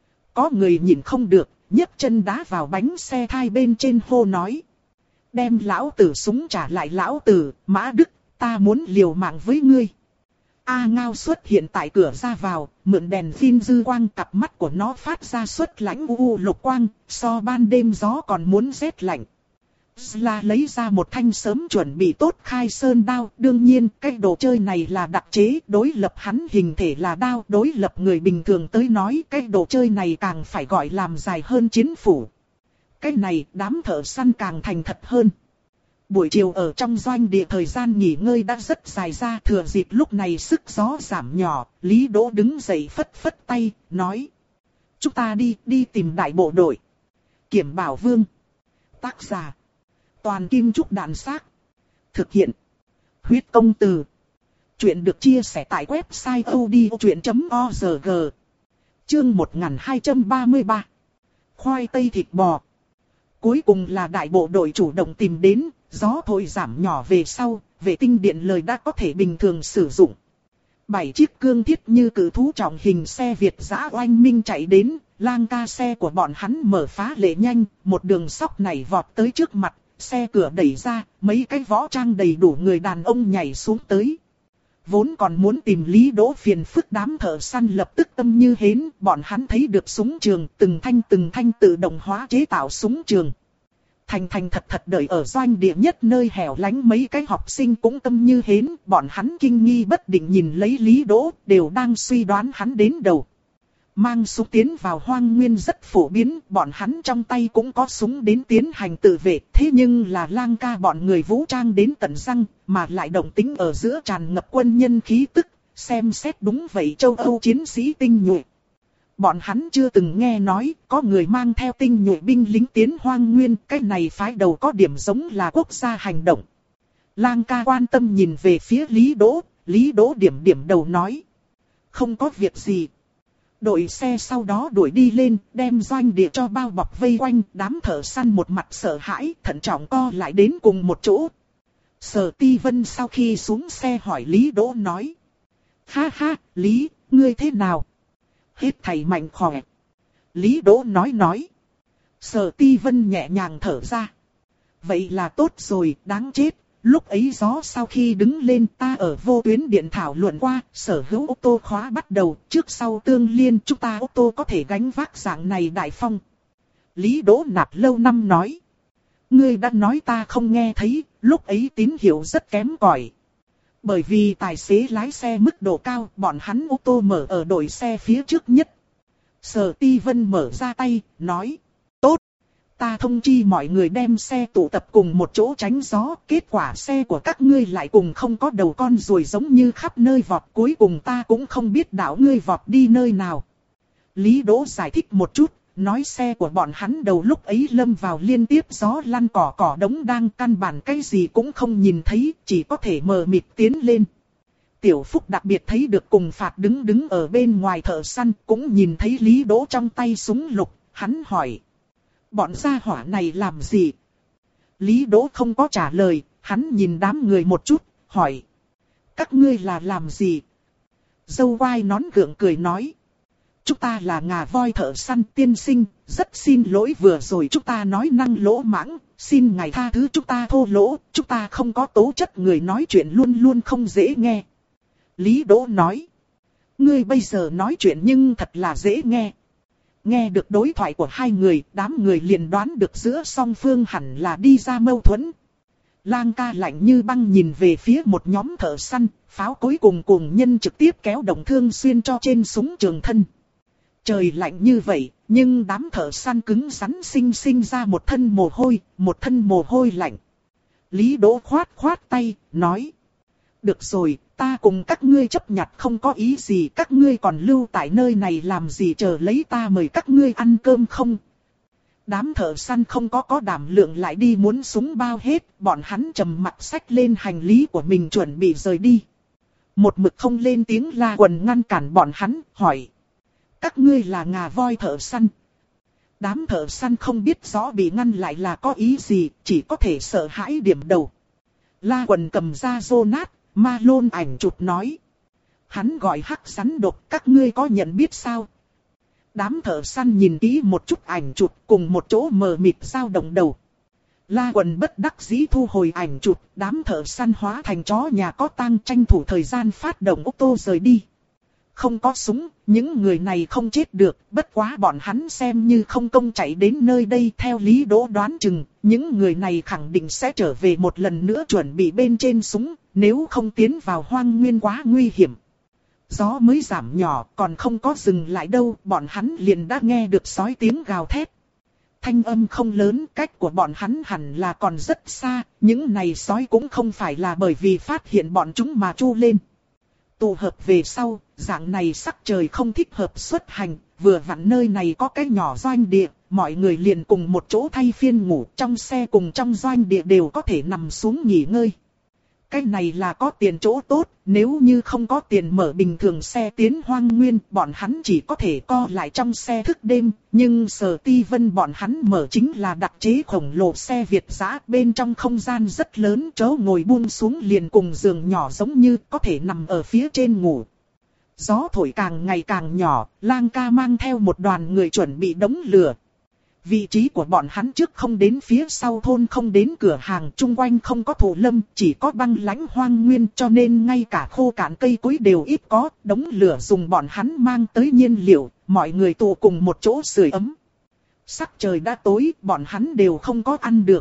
Có người nhìn không được, nhấc chân đá vào bánh xe thai bên trên hô nói. Đem lão tử súng trả lại lão tử, Mã Đức, ta muốn liều mạng với ngươi. A Ngao xuất hiện tại cửa ra vào, mượn đèn pin dư quang, cặp mắt của nó phát ra xuất lãnh u u lục quang, so ban đêm gió còn muốn rét lạnh. Sla lấy ra một thanh sớm chuẩn bị tốt khai sơn đao, đương nhiên cái đồ chơi này là đặc chế, đối lập hắn hình thể là đao, đối lập người bình thường tới nói cái đồ chơi này càng phải gọi làm dài hơn chiến phủ. Cái này đám thợ săn càng thành thật hơn. Buổi chiều ở trong doanh địa thời gian nghỉ ngơi đã rất dài ra, thừa dịp lúc này sức gió giảm nhỏ, Lý Đỗ đứng dậy phất phất tay, nói. Chúng ta đi, đi tìm đại bộ đội. Kiểm Bảo Vương. Tác giả. Toàn Kim Trúc Đàn Xác. Thực hiện. Huyết Công Từ. Chuyện được chia sẻ tại website odchuyện chấm org. Chương một nghìn hai trăm ba mươi ba. Khoai tây thịt bò. Cuối cùng là đại bộ đội chủ động tìm đến, gió thổi giảm nhỏ về sau, vệ tinh điện lời đã có thể bình thường sử dụng. Bảy chiếc cương thiết như cự thú trọng hình xe Việt dã oanh minh chạy đến, lang ca xe của bọn hắn mở phá lệ nhanh, một đường sóc nảy vọt tới trước mặt, xe cửa đẩy ra, mấy cái võ trang đầy đủ người đàn ông nhảy xuống tới. Vốn còn muốn tìm Lý Đỗ phiền phức, đám thợ săn lập tức tâm như hến, bọn hắn thấy được súng trường, từng thanh từng thanh tự động hóa chế tạo súng trường. Thành thành thật thật đợi ở doanh địa nhất nơi hẻo lánh, mấy cái học sinh cũng tâm như hến, bọn hắn kinh nghi bất định nhìn lấy Lý Đỗ, đều đang suy đoán hắn đến đầu. Mang súng tiến vào hoang nguyên rất phổ biến, bọn hắn trong tay cũng có súng đến tiến hành tự vệ, thế nhưng là lang ca bọn người vũ trang đến tận răng, mà lại động tính ở giữa tràn ngập quân nhân khí tức, xem xét đúng vậy châu Âu chiến sĩ tinh nhuệ. Bọn hắn chưa từng nghe nói có người mang theo tinh nhuệ binh lính tiến hoang nguyên, cái này phái đầu có điểm giống là quốc gia hành động. Lang ca quan tâm nhìn về phía Lý Đỗ, Lý Đỗ điểm điểm đầu nói. Không có việc gì. Đội xe sau đó đuổi đi lên, đem doanh địa cho bao bọc vây quanh, đám thợ săn một mặt sợ hãi, thận trọng co lại đến cùng một chỗ. Sở Ti Vân sau khi xuống xe hỏi Lý Đỗ nói. Ha ha, Lý, ngươi thế nào? Hết thầy mạnh khỏe. Lý Đỗ nói nói. Sở Ti Vân nhẹ nhàng thở ra. Vậy là tốt rồi, đáng chết. Lúc ấy gió sau khi đứng lên, ta ở vô tuyến điện thảo luận qua, sở hữu ô tô khóa bắt đầu, trước sau tương liên, chúng ta ô tô có thể gánh vác dạng này đại phong. Lý Đỗ Nạp lâu năm nói. Ngươi đã nói ta không nghe thấy, lúc ấy tín hiệu rất kém cỏi. Bởi vì tài xế lái xe mức độ cao, bọn hắn ô tô mở ở đội xe phía trước nhất. Sở Ti Vân mở ra tay, nói. Tốt, ta thông chi mọi người đem xe tụ tập cùng một chỗ tránh gió. Kết quả xe của các ngươi lại cùng không có đầu con ruồi giống như khắp nơi vọt. Cuối cùng ta cũng không biết đảo ngươi vọt đi nơi nào. Lý Đỗ giải thích một chút. Nói xe của bọn hắn đầu lúc ấy lâm vào liên tiếp gió lăn cỏ cỏ đống đang, căn bản cái gì cũng không nhìn thấy, chỉ có thể mờ mịt tiến lên. Tiểu Phúc đặc biệt thấy được cùng phạt đứng đứng ở bên ngoài thợ săn, cũng nhìn thấy Lý Đỗ trong tay súng lục, hắn hỏi. Bọn gia hỏa này làm gì? Lý Đỗ không có trả lời, hắn nhìn đám người một chút, hỏi. Các ngươi là làm gì? Dâu quai nón gượng cười nói. Chúng ta là ngà voi thợ săn tiên sinh, rất xin lỗi vừa rồi chúng ta nói năng lỗ mãng, xin ngài tha thứ chúng ta thô lỗ, chúng ta không có tố chất, người nói chuyện luôn luôn không dễ nghe. Lý Đỗ nói, ngươi bây giờ nói chuyện nhưng thật là dễ nghe. Nghe được đối thoại của hai người, đám người liền đoán được giữa song phương hẳn là đi ra mâu thuẫn. Lang ca lạnh như băng nhìn về phía một nhóm thợ săn, pháo cuối cùng cùng nhân trực tiếp kéo động thương xuyên cho trên súng trường thân. Trời lạnh như vậy, nhưng đám thợ săn cứng rắn sinh sinh ra một thân mồ hôi, một thân mồ hôi lạnh. Lý Đỗ khoát khoát tay, nói. Được rồi, ta cùng các ngươi chấp nhặt không có ý gì, các ngươi còn lưu tại nơi này làm gì, chờ lấy ta mời các ngươi ăn cơm không? Đám thợ săn không có có đảm lượng lại đi muốn súng bao hết, bọn hắn trầm mặc xách lên hành lý của mình chuẩn bị rời đi. Một mực không lên tiếng La Quần ngăn cản bọn hắn, hỏi. Các ngươi là ngà voi thợ săn. Đám thợ săn không biết rõ bị ngăn lại là có ý gì, chỉ có thể sợ hãi điểm đầu. La Quần cầm ra Jonas, Ma Lôn ảnh chụp nói. Hắn gọi hắc rắn độc, các ngươi có nhận biết sao? Đám thợ săn nhìn kỹ một chút ảnh chụp, cùng một chỗ mờ mịt dao động đầu. La Quần bất đắc dĩ thu hồi ảnh chụp, đám thợ săn hóa thành chó nhà có tang tranh thủ thời gian phát động ô tô rời đi. Không có súng, những người này không chết được, bất quá bọn hắn xem như không công chạy đến nơi đây. Theo Lý Đỗ đoán chừng, những người này khẳng định sẽ trở về một lần nữa chuẩn bị bên trên súng, nếu không tiến vào hoang nguyên quá nguy hiểm. Gió mới giảm nhỏ, còn không có dừng lại đâu, bọn hắn liền đã nghe được sói tiếng gào thét. Thanh âm không lớn, cách của bọn hắn hẳn là còn rất xa, những này sói cũng không phải là bởi vì phát hiện bọn chúng mà tru lên. Tụ hợp về sau, dạng này sắc trời không thích hợp xuất hành, vừa vặn nơi này có cái nhỏ doanh địa, mọi người liền cùng một chỗ thay phiên ngủ, trong xe cùng trong doanh địa đều có thể nằm xuống nghỉ ngơi. Cái này là có tiền chỗ tốt, nếu như không có tiền mở bình thường xe tiến hoang nguyên, bọn hắn chỉ có thể co lại trong xe thức đêm, nhưng Sở Ti Vân bọn hắn mở chính là đặc chế khổng lồ xe Việt dã, bên trong không gian rất lớn, chỗ ngồi buông xuống liền cùng giường nhỏ giống như có thể nằm ở phía trên ngủ. Gió thổi càng ngày càng nhỏ, Lang ca mang theo một đoàn người chuẩn bị đống lửa. Vị trí của bọn hắn trước không đến phía sau thôn, không đến cửa hàng, chung quanh không có thổ lâm, chỉ có băng lãnh hoang nguyên, cho nên ngay cả khô cạn cây cối đều ít có. Đống lửa dùng bọn hắn mang tới nhiên liệu, mọi người tụ cùng một chỗ sưởi ấm. Sắc trời đã tối, bọn hắn đều không có ăn được.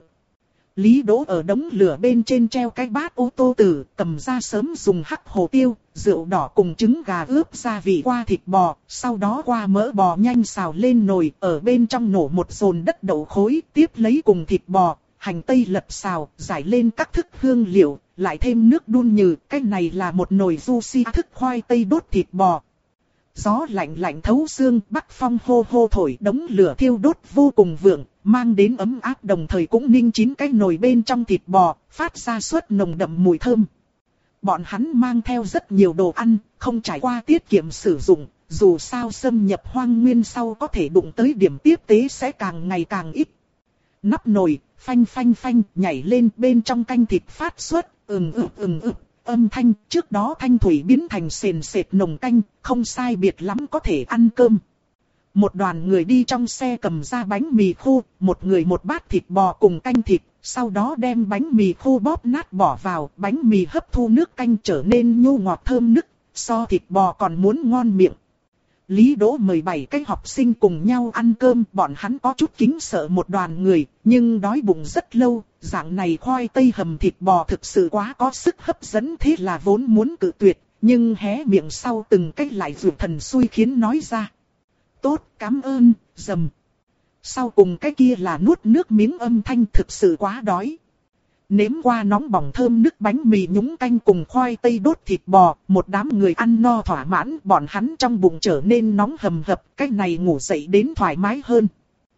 Lý Đỗ ở đống lửa bên trên treo cái bát ô tô tử, cầm ra sớm dùng hắc hồ tiêu, rượu đỏ cùng trứng gà ướp gia vị qua thịt bò, sau đó qua mỡ bò nhanh xào lên nồi, ở bên trong nổ một dồn đất đậu khối, tiếp lấy cùng thịt bò, hành tây lật xào, giải lên các thức hương liệu, lại thêm nước đun nhừ, cái này là một nồi sushi thức khoai tây đốt thịt bò. Gió lạnh lạnh thấu xương, bắc phong hô hô thổi, đống lửa thiêu đốt vô cùng vượng, mang đến ấm áp, đồng thời cũng ninh chín cái nồi bên trong thịt bò, phát ra suốt nồng đậm mùi thơm. Bọn hắn mang theo rất nhiều đồ ăn, không trải qua tiết kiệm sử dụng, dù sao xâm nhập hoang nguyên sau có thể đụng tới điểm tiếp tế sẽ càng ngày càng ít. Nắp nồi, phanh phanh phanh, nhảy lên bên trong canh thịt phát xuất, ừng ực ừng ực. Âm thanh trước đó thanh thủy biến thành sền sệt nồng canh, không sai biệt lắm có thể ăn cơm. Một đoàn người đi trong xe cầm ra bánh mì khô, một người một bát thịt bò cùng canh thịt, sau đó đem bánh mì khô bóp nát bỏ vào, bánh mì hấp thu nước canh trở nên nhu ngọt thơm nức, so thịt bò còn muốn ngon miệng. Lý Đỗ mời bảy cái học sinh cùng nhau ăn cơm, bọn hắn có chút kính sợ một đoàn người, nhưng đói bụng rất lâu, dạng này khoai tây hầm thịt bò thực sự quá có sức hấp dẫn, thế là vốn muốn cự tuyệt, nhưng hé miệng sau từng cách lại dụ thần xui khiến nói ra. Tốt, cảm ơn, dầm. Sau cùng cái kia là nuốt nước miếng âm thanh, thực sự quá đói. Nếm qua nóng bỏng thơm nước bánh mì nhúng canh cùng khoai tây đốt thịt bò, một đám người ăn no thỏa mãn, bọn hắn trong bụng trở nên nóng hầm hập, cái này ngủ dậy đến thoải mái hơn.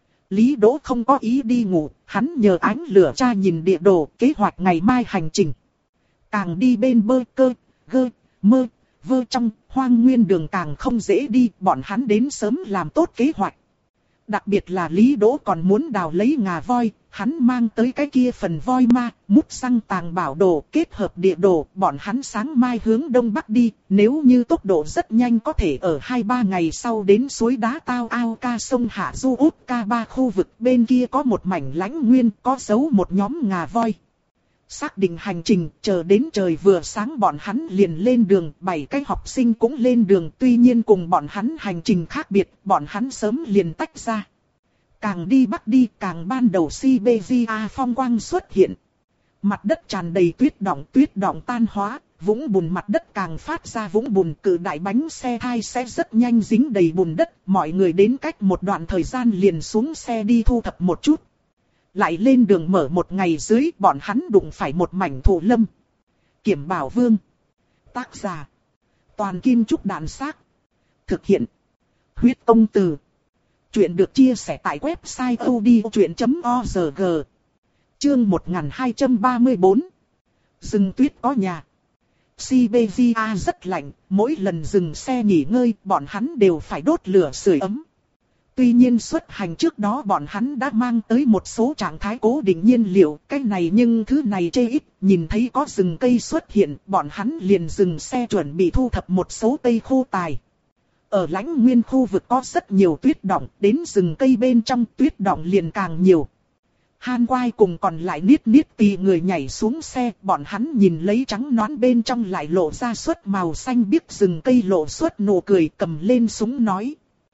Lý Đỗ không có ý đi ngủ, hắn nhờ ánh lửa tra nhìn địa đồ, kế hoạch ngày mai hành trình. Càng đi bên bơ cơ, gơ, mơ, vơ trong, hoang nguyên đường càng không dễ đi, bọn hắn đến sớm làm tốt kế hoạch. Đặc biệt là Lý Đỗ còn muốn đào lấy ngà voi, hắn mang tới cái kia phần voi ma, mút xăng tàng bảo đồ, kết hợp địa đồ, bọn hắn sáng mai hướng đông bắc đi, nếu như tốc độ rất nhanh có thể ở hai ba ngày sau đến suối đá Tao Ao Ca sông Hạ Du Út Ca ba khu vực, bên kia có một mảnh lãnh nguyên, có giấu một nhóm ngà voi. Xác định hành trình, chờ đến trời vừa sáng bọn hắn liền lên đường, bảy cái học sinh cũng lên đường, tuy nhiên cùng bọn hắn hành trình khác biệt, bọn hắn sớm liền tách ra. Càng đi bắc đi, càng ban đầu Siberia phong quang xuất hiện. Mặt đất tràn đầy tuyết đọng, tuyết đọng tan hóa, vũng bùn mặt đất càng phát ra vũng bùn, cự đại bánh xe thai sẽ rất nhanh dính đầy bùn đất, mọi người đến cách một đoạn thời gian liền xuống xe đi thu thập một chút. Lại lên đường mở một ngày dưới, bọn hắn đụng phải một mảnh thổ lâm. Kiểm Bảo Vương. Tác giả: Toàn Kim Trúc Đàn Xác. Thực hiện: Huyết Công Từ. Chuyện được chia sẻ tại website odchuyện chấm org. Chương một nghìn hai trăm ba mươi tư. Rừng tuyết có nhà. Siberia rất lạnh, mỗi lần dừng xe nghỉ ngơi, bọn hắn đều phải đốt lửa sưởi ấm. Tuy nhiên xuất hành trước đó bọn hắn đã mang tới một số trạng thái cố định nhiên liệu, cái này nhưng thứ này chê ít, nhìn thấy có rừng cây xuất hiện, bọn hắn liền dừng xe chuẩn bị thu thập một số cây khô tài. Ở lãnh nguyên khu vực có rất nhiều tuyết đọng, đến rừng cây bên trong tuyết đọng liền càng nhiều. Han Quai cùng còn lại niết niết tì người nhảy xuống xe, bọn hắn nhìn lấy trắng nõn bên trong lại lộ ra suốt màu xanh biếc rừng cây lộ suốt nụ cười, cầm lên súng nói.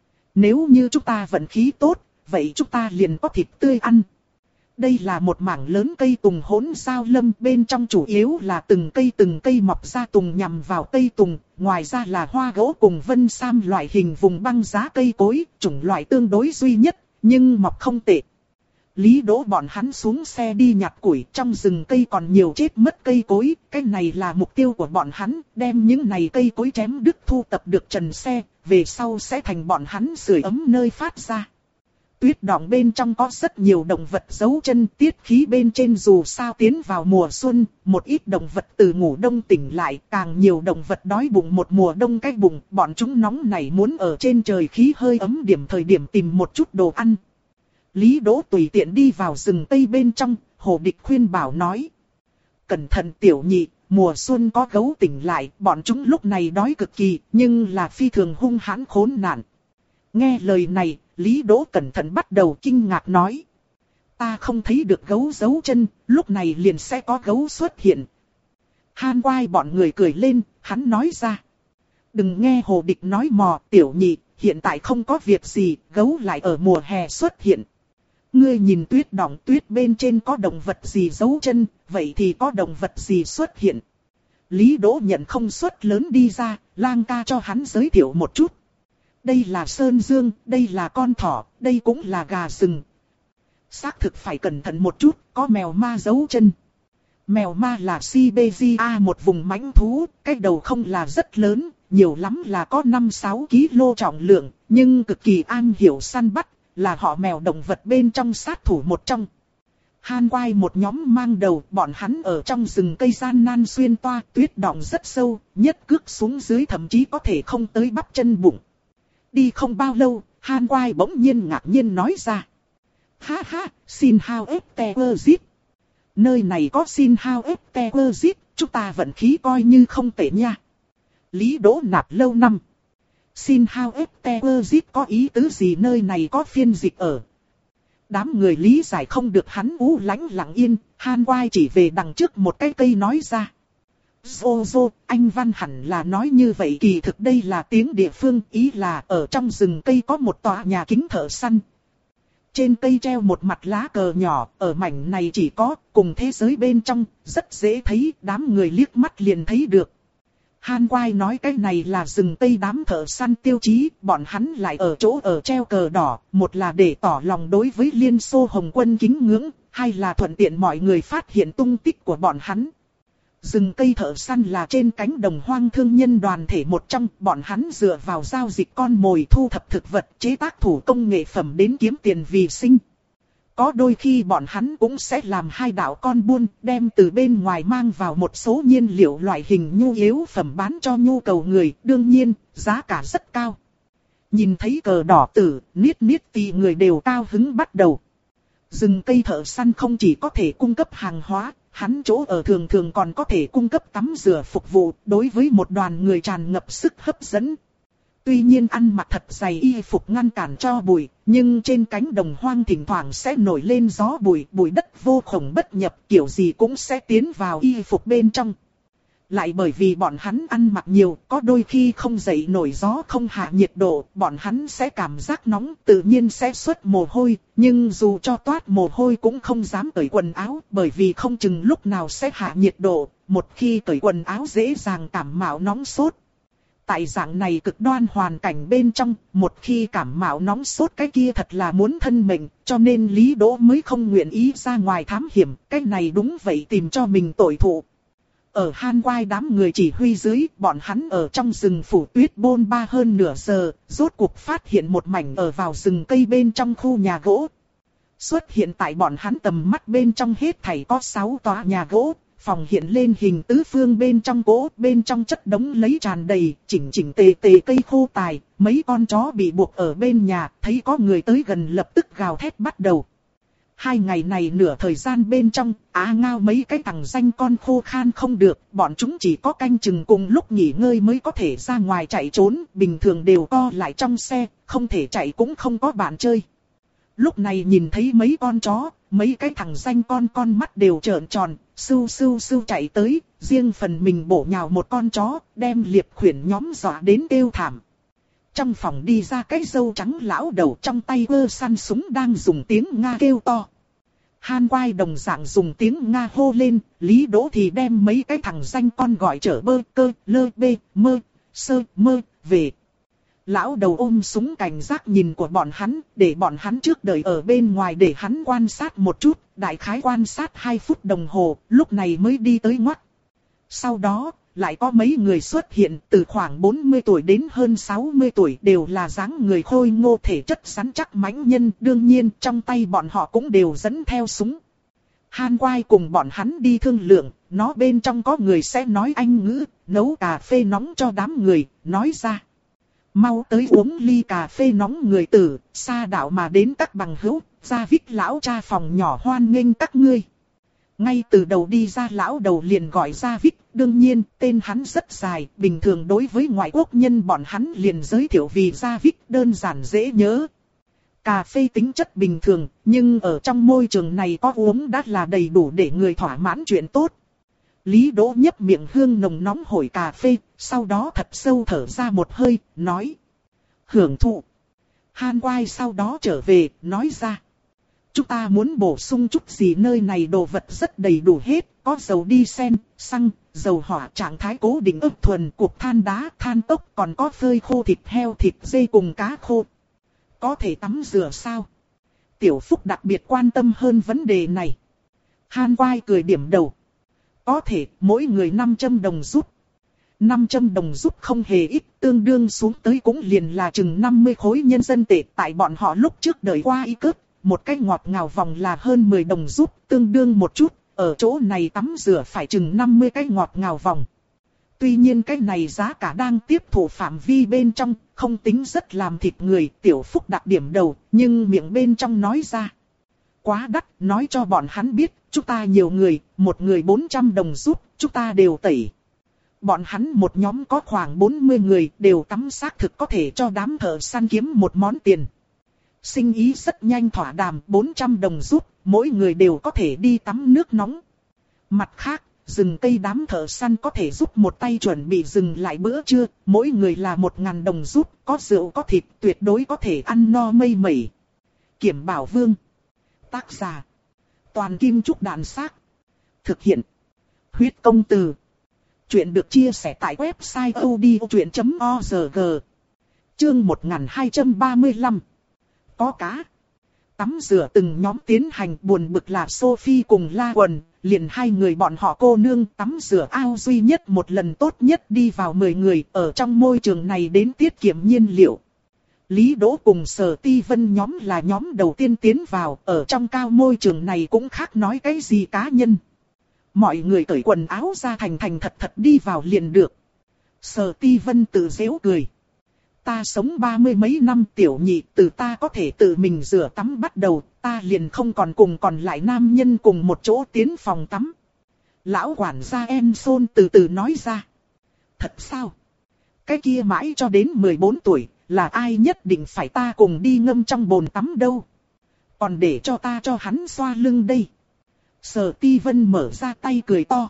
Nếu như chúng ta vận khí tốt, vậy chúng ta liền có thịt tươi ăn. Đây là một mảng lớn cây tùng hỗn giao lâm, bên trong chủ yếu là từng cây từng cây mọc ra tùng nhằm vào cây tùng, ngoài ra là hoa gỗ cùng vân sam loại hình vùng băng giá cây cối, chủng loại tương đối duy nhất, nhưng mọc không tệ. Lý Đỗ bọn hắn xuống xe đi nhặt củi, trong rừng cây còn nhiều chết mất cây cối, cái này là mục tiêu của bọn hắn, đem những này cây cối chém đứt thu tập được trần xe, về sau sẽ thành bọn hắn sưởi ấm nơi phát ra. Tuyết đọng bên trong có rất nhiều động vật giấu chân, tiết khí bên trên dù sao tiến vào mùa xuân, một ít động vật từ ngủ đông tỉnh lại, càng nhiều động vật đói bụng một mùa đông cái bụng, bọn chúng nóng này muốn ở trên trời khí hơi ấm điểm thời điểm tìm một chút đồ ăn. Lý Đỗ tùy tiện đi vào rừng tây bên trong, Hồ Địch khuyên bảo nói. Cẩn thận tiểu nhị, mùa xuân có gấu tỉnh lại, bọn chúng lúc này đói cực kỳ, nhưng là phi thường hung hãn khốn nạn. Nghe lời này, Lý Đỗ cẩn thận bắt đầu kinh ngạc nói. Ta không thấy được gấu giấu chân, lúc này liền sẽ có gấu xuất hiện. Han Quai bọn người cười lên, hắn nói ra. Đừng nghe Hồ Địch nói mò, tiểu nhị, hiện tại không có việc gì, gấu lại ở mùa hè xuất hiện. Ngươi nhìn tuyết đọng tuyết bên trên có động vật gì giấu chân, vậy thì có động vật gì xuất hiện. Lý Đỗ nhận không suất lớn đi ra, Lang ca cho hắn giới thiệu một chút. Đây là sơn dương, đây là con thỏ, đây cũng là gà rừng. Xác thực phải cẩn thận một chút, có mèo ma giấu chân. Mèo ma là Siberia một vùng mãnh thú, cái đầu không là rất lớn, nhiều lắm là có năm sáu ki lô gam trọng lượng, nhưng cực kỳ am hiểu săn bắt, là họ mèo động vật bên trong sát thủ một trong. Han Quai một nhóm mang đầu, bọn hắn ở trong rừng cây gian nan xuyên toa, tuyết đọng rất sâu, nhất cước xuống dưới thậm chí có thể không tới bắp chân bụng. Đi không bao lâu, Han Quai bỗng nhiên ngạc nhiên nói ra. Ha ha, xin hao ép te zip. Nơi này có xin hao ép te zip, chúng ta vận khí coi như không tệ nha. Lý Đỗ nạp lâu năm. Xin hao ép te zip có ý tứ gì, nơi này có phiên dịch ở. Đám người lý giải không được, hắn u lãnh lặng yên, Han Quai chỉ về đằng trước một cái cây nói ra. Dô dô, anh Văn hẳn là nói như vậy, kỳ thực đây là tiếng địa phương, ý là ở trong rừng cây có một tòa nhà kính thợ săn. Trên cây treo một mặt lá cờ nhỏ, ở mảnh này chỉ có, cùng thế giới bên trong, rất dễ thấy, đám người liếc mắt liền thấy được. Han Quai nói cái này là rừng tây đám thợ săn tiêu chí, bọn hắn lại ở chỗ ở treo cờ đỏ, một là để tỏ lòng đối với Liên Xô Hồng quân kính ngưỡng, hai là thuận tiện mọi người phát hiện tung tích của bọn hắn. Rừng cây thợ săn là trên cánh đồng hoang thương nhân đoàn thể một trong, bọn hắn dựa vào giao dịch con mồi thu thập thực vật, chế tác thủ công nghệ phẩm đến kiếm tiền vì sinh. Có đôi khi bọn hắn cũng sẽ làm hai đạo con buôn, đem từ bên ngoài mang vào một số nhiên liệu loại hình nhu yếu phẩm bán cho nhu cầu người, đương nhiên, giá cả rất cao. Nhìn thấy cờ đỏ tử, niết niết tì người đều cao hứng bắt đầu. Rừng cây thợ săn không chỉ có thể cung cấp hàng hóa, hắn chỗ ở thường thường còn có thể cung cấp tắm rửa phục vụ, đối với một đoàn người tràn ngập sức hấp dẫn. Tuy nhiên ăn mặc thật dày y phục ngăn cản cho bụi, nhưng trên cánh đồng hoang thỉnh thoảng sẽ nổi lên gió bụi, bụi đất vô khổng bất nhập, kiểu gì cũng sẽ tiến vào y phục bên trong. Lại bởi vì bọn hắn ăn mặc nhiều, có đôi khi không dậy nổi gió không hạ nhiệt độ, bọn hắn sẽ cảm giác nóng, tự nhiên sẽ xuất mồ hôi, nhưng dù cho toát mồ hôi cũng không dám cởi quần áo, bởi vì không chừng lúc nào sẽ hạ nhiệt độ, một khi cởi quần áo dễ dàng cảm mạo nóng sốt. Tại dạng này cực đoan hoàn cảnh bên trong, một khi cảm mạo nóng sốt cái kia thật là muốn thân mệnh, cho nên Lý Đỗ mới không nguyện ý ra ngoài thám hiểm, cái này đúng vậy tìm cho mình tội thụ. Ở Han Quai đám người chỉ huy dưới, bọn hắn ở trong rừng phủ tuyết bôn ba hơn nửa giờ, rốt cuộc phát hiện một mảnh ở vào rừng cây bên trong khu nhà gỗ. Xuất hiện tại bọn hắn tầm mắt bên trong hết thảy có sáu tòa nhà gỗ, phòng hiện lên hình tứ phương bên trong gỗ, bên trong chất đống lấy tràn đầy, chỉnh chỉnh tề tề cây khô tài, mấy con chó bị buộc ở bên nhà, thấy có người tới gần lập tức gào thét bắt đầu. Hai ngày này nửa thời gian bên trong, á ngao mấy cái thằng danh con khô khan không được, bọn chúng chỉ có canh chừng cùng lúc nghỉ ngơi mới có thể ra ngoài chạy trốn, bình thường đều co lại trong xe, không thể chạy cũng không có bạn chơi. Lúc này nhìn thấy mấy con chó, mấy cái thằng danh con con mắt đều trợn tròn, sưu sưu sưu chạy tới, riêng phần mình bổ nhào một con chó, đem liệp khuyển nhóm dọa đến kêu thảm. Trong phòng đi ra cái râu trắng lão đầu trong tay vơ săn súng đang dùng tiếng Nga kêu to. Han Quai đồng dạng dùng tiếng Nga hô lên, Lý Đỗ thì đem mấy cái thằng danh con gọi trở bơ cơ, lơ bê, mơ, sơ, mơ, về. Lão đầu ôm súng cảnh giác nhìn của bọn hắn, để bọn hắn trước đợi ở bên ngoài để hắn quan sát một chút, đại khái quan sát hai phút đồng hồ, lúc này mới đi tới ngoắt. Sau đó, lại có mấy người xuất hiện từ khoảng bốn mươi tuổi đến hơn sáu mươi tuổi đều là dáng người khôi ngô thể chất rắn chắc mãnh nhân, đương nhiên trong tay bọn họ cũng đều dẫn theo súng. Han Quai cùng bọn hắn đi thương lượng, nó bên trong có người sẽ nói Anh ngữ, nấu cà phê nóng cho đám người, nói ra. Mau tới uống ly cà phê nóng người tử, xa đạo mà đến các bằng hữu, ra Vích lão cha phòng nhỏ hoan nghênh các ngươi. Ngay từ đầu đi ra lão đầu liền gọi ra Vích, đương nhiên tên hắn rất dài, bình thường đối với ngoại quốc nhân bọn hắn liền giới thiệu vì ra Vích đơn giản dễ nhớ. Cà phê tính chất bình thường, nhưng ở trong môi trường này có uống đã là đầy đủ để người thỏa mãn chuyện tốt. Lý Đỗ nhấp miệng hương nồng nóng hổi cà phê, sau đó thật sâu thở ra một hơi, nói. Hưởng thụ. Han Quai sau đó trở về, nói ra. Chúng ta muốn bổ sung chút gì, nơi này đồ vật rất đầy đủ hết, có dầu diesel, xăng, dầu hỏa trạng thái cố định ức thuần, cục than đá, than tốc, còn có phơi khô thịt heo, thịt dê cùng cá khô. Có thể tắm rửa sao? Tiểu Phúc đặc biệt quan tâm hơn vấn đề này. Han Quai cười điểm đầu. Có thể, mỗi người năm trăm đồng rút. năm trăm đồng rút không hề ít, tương đương xuống tới cũng liền là chừng năm mươi khối nhân dân tệ. Tại bọn họ lúc trước đời qua y cướp, một cái ngọt ngào vòng là hơn mười đồng rút, tương đương một chút. Ở chỗ này tắm rửa phải chừng năm mươi cái ngọt ngào vòng. Tuy nhiên cái này giá cả đang tiếp thụ phạm vi bên trong, không tính rất làm thịt người. Tiểu Phúc đặt điểm đầu, nhưng miệng bên trong nói ra. Quá đắt, nói cho bọn hắn biết, chúng ta nhiều người, một người bốn trăm đồng rút, chúng ta đều tẩy. Bọn hắn một nhóm có khoảng bốn mươi người, đều tắm xác thực có thể cho đám thợ săn kiếm một món tiền. Sinh ý rất nhanh thỏa đàm, bốn trăm đồng rút, mỗi người đều có thể đi tắm nước nóng. Mặt khác, rừng cây đám thợ săn có thể giúp một tay chuẩn bị dừng lại bữa trưa, mỗi người là một ngàn đồng rút, có rượu có thịt, tuyệt đối có thể ăn no mây mẩy. Kiểm Bảo Vương. Tác giả. Toàn Kim Trúc Đàn Xác. Thực hiện. Huyết Công Từ. Chuyện được chia sẻ tại website odchuyện chấm org. Chương một nghìn hai trăm ba mươi lăm. Có cá. Tắm rửa từng nhóm tiến hành, buồn bực là Sophie cùng La Quần, liền hai người bọn họ cô nương tắm rửa ao duy nhất một lần tốt nhất đi vào mười người, ở trong môi trường này đến tiết kiệm nhiên liệu. Lý Đỗ cùng Sở Ti Vân nhóm là nhóm đầu tiên tiến vào, ở trong cao môi trường này cũng khác nói cái gì cá nhân. Mọi người cởi quần áo ra thành thành thật thật đi vào liền được. Sở Ti Vân tự giễu cười. Ta sống ba mươi mấy năm tiểu nhị, từ ta có thể tự mình rửa tắm bắt đầu, ta liền không còn cùng còn lại nam nhân cùng một chỗ tiến phòng tắm. Lão quản gia Enson từ từ nói ra. Thật sao? Cái kia mãi cho đến mười bốn tuổi, là ai nhất định phải ta cùng đi ngâm trong bồn tắm đâu? Còn để cho ta cho hắn xoa lưng đây. Sở Ti Vân mở ra tay cười to.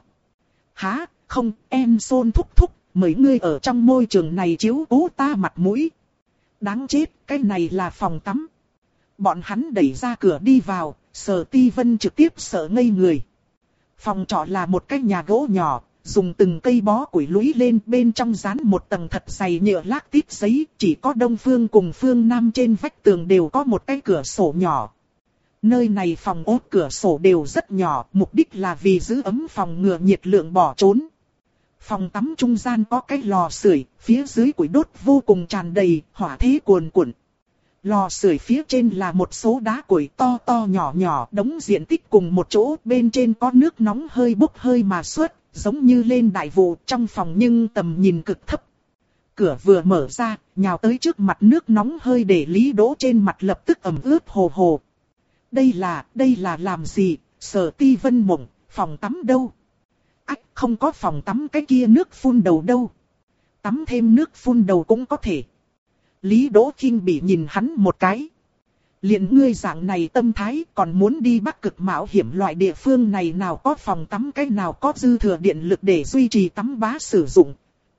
Hả, không, Enson thúc thúc, mấy ngươi ở trong môi trường này chiếu cố ta mặt mũi. Đáng chết, cái này là phòng tắm. Bọn hắn đẩy ra cửa đi vào, Sở Ti Vân trực tiếp sợ ngây người. Phòng trọ là một cái nhà gỗ nhỏ, dùng từng cây bó củi lũy lên, bên trong dán một tầng thật dày nhựa lác tít giấy, chỉ có đông phương cùng phương nam trên vách tường đều có một cái cửa sổ nhỏ. Nơi này phòng ốt cửa sổ đều rất nhỏ, mục đích là vì giữ ấm phòng ngừa nhiệt lượng bỏ trốn. Phòng tắm trung gian có cái lò sưởi, phía dưới củi đốt vô cùng tràn đầy, hỏa thế cuồn cuộn. Lò sưởi phía trên là một số đá củi to to nhỏ nhỏ đống diện tích cùng một chỗ, bên trên có nước nóng hơi bốc hơi mà xuất, giống như lên đại vụ trong phòng nhưng tầm nhìn cực thấp. Cửa vừa mở ra, nhào tới trước mặt nước nóng hơi để Lý Đỗ trên mặt lập tức ẩm ướt hồ hồ. Đây là, đây là làm gì, Sở Ti Vân Mộng, phòng tắm đâu? Ách, không có phòng tắm cái kia nước phun đầu đâu. Tắm thêm nước phun đầu cũng có thể. Lý Đỗ khinh bỉ nhìn hắn một cái. Liền ngươi dạng này tâm thái còn muốn đi Bắc Cực mạo hiểm, loại địa phương này nào có phòng tắm, cái nào có dư thừa điện lực để duy trì tắm bá sử dụng.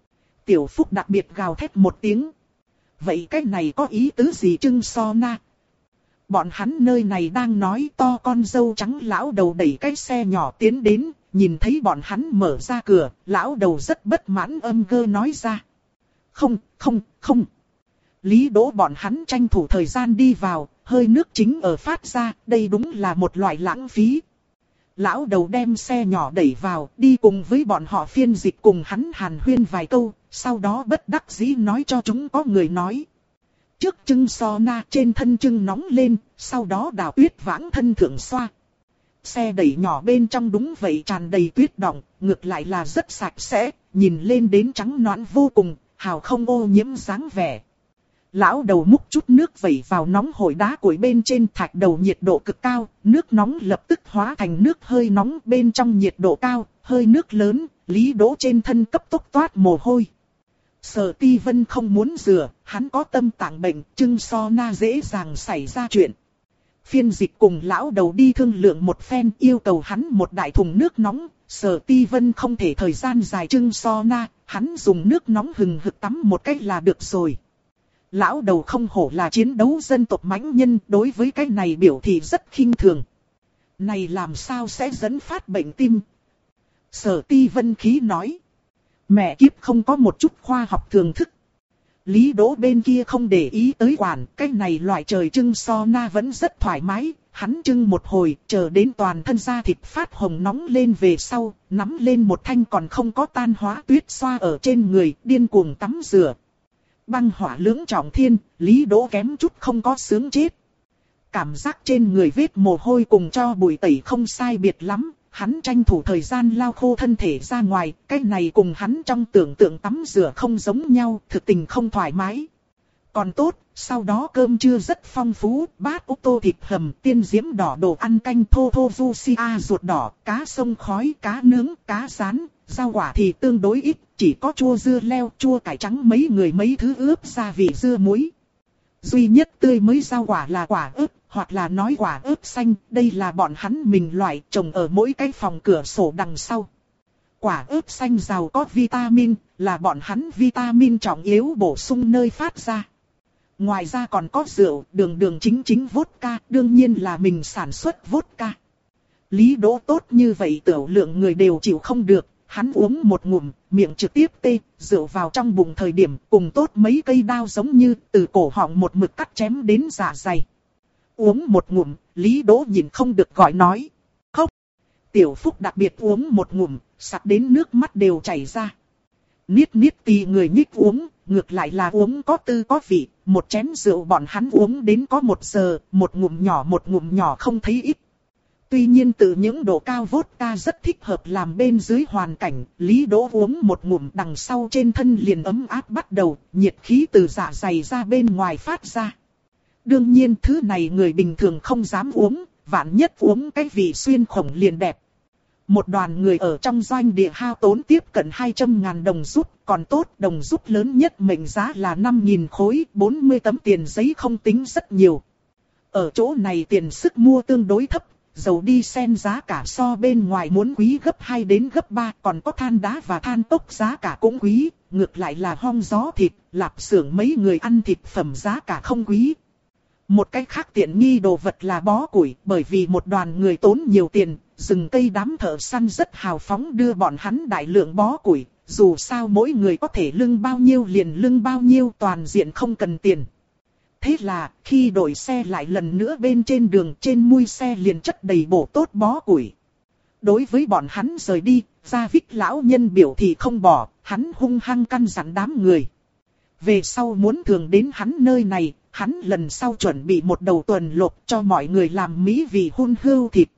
Tiểu Phúc đặc biệt gào thét một tiếng. Vậy cái này có ý tứ gì Trương So Na? Bọn hắn nơi này đang nói to, con dâu trắng lão đầu đẩy cái xe nhỏ tiến đến, nhìn thấy bọn hắn mở ra cửa, lão đầu rất bất mãn âm gơ nói ra. Không, không, không. Lý Đỗ bọn hắn tranh thủ thời gian đi vào, hơi nước chính ở phát ra, đây đúng là một loại lãng phí. Lão đầu đem xe nhỏ đẩy vào, đi cùng với bọn họ phiên dịch cùng hắn hàn huyên vài câu, sau đó bất đắc dĩ nói cho chúng có người nói. Trước Trương So Na trên thân Trương nóng lên, sau đó Đào Tuyết Vãng thân thượng xoa. Xe đẩy nhỏ bên trong đúng vậy tràn đầy tuyết đọng, ngược lại là rất sạch sẽ, nhìn lên đến trắng nõn vô cùng, hào không ô nhiễm dáng vẻ. Lão đầu múc chút nước vẩy vào nóng hổi đá củi bên trên, thạch đầu nhiệt độ cực cao, nước nóng lập tức hóa thành nước hơi nóng, bên trong nhiệt độ cao, hơi nước lớn, Lý Đỗ trên thân cấp tốc toát mồ hôi. Sở Ti Vân không muốn rửa, hắn có tâm tạng bệnh, Trương So Na dễ dàng xảy ra chuyện. Phiên dịch cùng lão đầu đi thương lượng một phen, yêu cầu hắn một đại thùng nước nóng. Sở Ti Vân không thể thời gian dài Trương So Na, hắn dùng nước nóng hừng hực tắm một cách là được rồi. Lão đầu không hổ là chiến đấu dân tộc mãnh nhân, đối với cái này biểu thị rất khinh thường. Này làm sao sẽ dẫn phát bệnh tim? Sở Ti Vân khí nói. Mẹ kiếp, không có một chút khoa học thường thức. Lý Đỗ bên kia không để ý tới quản, cái này loại trời Trương So Na vẫn rất thoải mái. Hắn trưng một hồi, chờ đến toàn thân da thịt phát hồng nóng lên về sau, nắm lên một thanh còn không có tan hóa tuyết xoa ở trên người, điên cuồng tắm rửa. Băng hỏa lưỡng trọng thiên, Lý Đỗ kém chút không có sướng chết. Cảm giác trên người vết mồ hôi cùng cho bụi tẩy không sai biệt lắm, hắn tranh thủ thời gian lau khô thân thể ra ngoài, cái này cùng hắn trong tưởng tượng tắm rửa không giống nhau, thực tình không thoải mái. Còn tốt, sau đó cơm trưa rất phong phú, bát ốc tô thịt hầm, tiên diễm đỏ đồ ăn canh thô thô du si a ruột đỏ, cá sông khói, cá nướng, cá rán, rau quả thì tương đối ít, chỉ có chua dưa leo, chua cải trắng mấy người mấy thứ ướp gia vị dưa muối. Duy nhất tươi mới rau quả là quả ớt, hoặc là nói quả ớt xanh, đây là bọn hắn mình loại trồng ở mỗi cái phòng cửa sổ đằng sau. Quả ớt xanh giàu có vitamin, là bọn hắn vitamin trọng yếu bổ sung nơi phát ra. Ngoài ra còn có rượu, đường đường chính chính vodka, đương nhiên là mình sản xuất vodka. Lý Đỗ tốt như vậy tiểu lượng người đều chịu không được, hắn uống một ngụm, miệng trực tiếp tê, rượu vào trong bụng thời điểm cùng tốt mấy cây đao giống như từ cổ họng một mực cắt chém đến dạ dày. Uống một ngụm, Lý Đỗ nhìn không được gọi nói. Khóc. Tiểu Phúc đặc biệt uống một ngụm, sặc đến nước mắt đều chảy ra. Niết niết tì người nhích uống, ngược lại là uống có tư có vị, một chén rượu bọn hắn uống đến có một giờ, một ngụm nhỏ một ngụm nhỏ không thấy ít. Tuy nhiên từ những độ cao vodka rất thích hợp làm bên dưới hoàn cảnh, Lý Đỗ uống một ngụm đằng sau trên thân liền ấm áp bắt đầu, nhiệt khí từ dạ dày ra bên ngoài phát ra. Đương nhiên thứ này người bình thường không dám uống, vạn nhất uống cái vị xuyên khổng liền đẹp. Một đoàn người ở trong doanh địa hao tốn tiếp cận hai trăm ngàn đồng rút, còn tốt đồng rút lớn nhất mệnh giá là năm nghìn khối, bốn mươi tấm tiền giấy không tính rất nhiều. Ở chỗ này tiền sức mua tương đối thấp, dầu đi sen giá cả so bên ngoài muốn quý gấp hai đến gấp ba, còn có than đá và than tốc giá cả cũng quý, ngược lại là hong gió thịt, lạp xưởng mấy người ăn thịt phẩm giá cả không quý. Một cách khác tiện nghi đồ vật là bó củi, bởi vì một đoàn người tốn nhiều tiền, rừng cây đám thợ săn rất hào phóng đưa bọn hắn đại lượng bó củi, dù sao mỗi người có thể lưng bao nhiêu liền lưng bao nhiêu, toàn diện không cần tiền. Thế là, khi đổi xe lại lần nữa bên trên đường, trên mui xe liền chất đầy bổ tốt bó củi. Đối với bọn hắn rời đi, Gia Vích lão nhân biểu thị không bỏ, hắn hung hăng căn dặn đám người. Về sau muốn thường đến hắn nơi này, hắn lần sau chuẩn bị một đầu tuần lộc cho mọi người làm mỹ vị hun hưu thịt.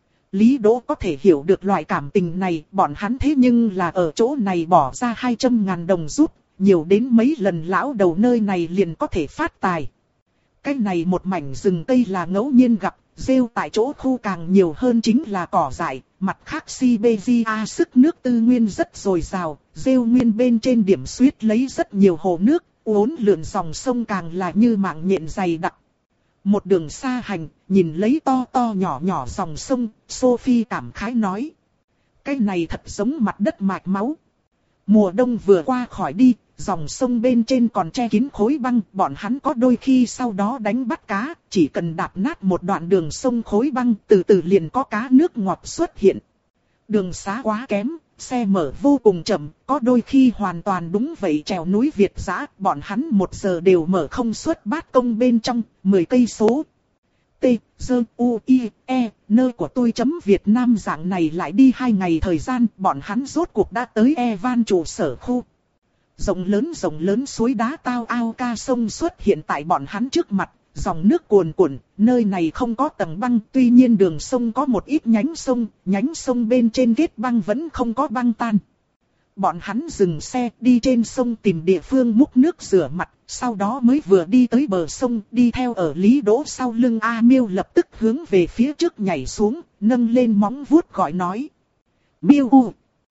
Lý Đỗ có thể hiểu được loại cảm tình này, bọn hắn thế nhưng là ở chỗ này bỏ ra hai trăm ngàn đồng giúp, nhiều đến mấy lần lão đầu nơi này liền có thể phát tài. Cái này một mảnh rừng cây là ngẫu nhiên gặp, rêu tại chỗ khu càng nhiều hơn chính là cỏ dại, mặt khác Siberia sức nước tư nguyên rất dồi dào, rêu nguyên bên trên điểm xuyết lấy rất nhiều hồ nước, uốn lượn dòng sông càng là như mạng nhện dày đặc. Một đường xa hành, nhìn lấy to to nhỏ nhỏ dòng sông, Sophie cảm khái nói. Cái này thật giống mặt đất mạch máu. Mùa đông vừa qua khỏi đi, dòng sông bên trên còn che kín khối băng, bọn hắn có đôi khi sau đó đánh bắt cá, chỉ cần đạp nát một đoạn đường sông khối băng, từ từ liền có cá nước ngọt xuất hiện. Đường xá quá kém, xe mở vô cùng chậm, có đôi khi hoàn toàn đúng vậy trèo núi Việt dã, bọn hắn một giờ đều mở không suốt bát công bên trong, mười cây số. T, dơ, u, i, e, nơi của tôi chấm Việt Nam dạng này lại đi hai ngày thời gian, bọn hắn rốt cuộc đã tới Evan trụ sở khu. Rộng lớn rộng lớn suối đá tao ao ca sông xuất hiện tại bọn hắn trước mặt, dòng nước cuồn cuộn, nơi này không có tầng băng, tuy nhiên đường sông có một ít nhánh sông, nhánh sông bên trên kết băng vẫn không có băng tan. Bọn hắn dừng xe đi trên sông tìm địa phương múc nước rửa mặt, sau đó mới vừa đi tới bờ sông, đi theo ở Lý Đỗ sau lưng A Miêu lập tức hướng về phía trước nhảy xuống, nâng lên móng vuốt gọi nói. Miêu u!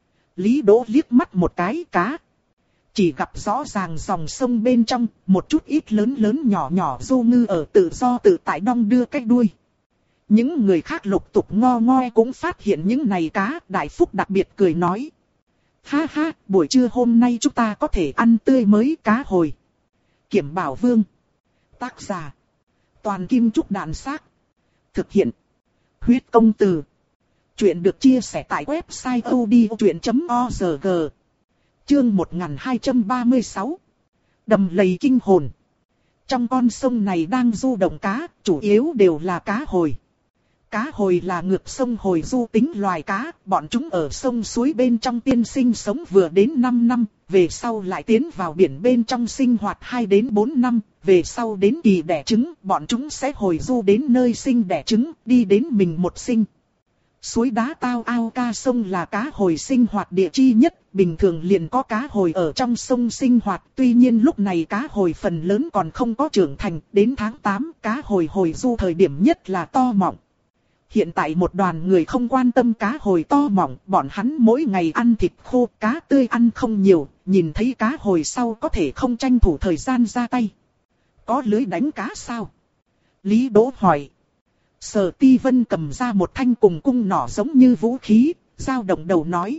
Lý Đỗ liếc mắt một cái cá. Chỉ gặp rõ ràng dòng sông bên trong, một chút ít lớn lớn nhỏ nhỏ du ngư ở tự do tự tại đong đưa cái đuôi. Những người khác lục tục ngo ngoe cũng phát hiện những này cá, Đại Phúc đặc biệt cười nói. Ha ha, buổi trưa hôm nay chúng ta có thể ăn tươi mới cá hồi. Kiểm Bảo Vương. Tác giả. Toàn Kim Trúc Đạn Xác. Thực hiện. Huyết Công Từ. Chuyện được chia sẻ tại website odchuyện chấm org. Chương một nghìn hai trăm ba mươi sáu. Đầm lầy kinh hồn. Trong con sông này đang du động cá, chủ yếu đều là cá hồi. Cá hồi là ngược sông hồi du tính loài cá, bọn chúng ở sông suối bên trong tiên sinh sống vừa đến năm năm, về sau lại tiến vào biển bên trong sinh hoạt hai đến bốn năm, về sau đến kỳ đẻ trứng, bọn chúng sẽ hồi du đến nơi sinh đẻ trứng, đi đến mình một sinh. Suối đá tao ao ca sông là cá hồi sinh hoạt địa chi nhất, bình thường liền có cá hồi ở trong sông sinh hoạt, tuy nhiên lúc này cá hồi phần lớn còn không có trưởng thành, đến tháng tám cá hồi hồi du thời điểm nhất là to mọng. Hiện tại một đoàn người không quan tâm cá hồi to mọng, bọn hắn mỗi ngày ăn thịt khô, cá tươi ăn không nhiều, nhìn thấy cá hồi sau có thể không tranh thủ thời gian ra tay. Có lưới đánh cá sao? Lý Đỗ hỏi. Sở Ti Vân cầm ra một thanh cùng cung nỏ giống như vũ khí, dao động đầu nói.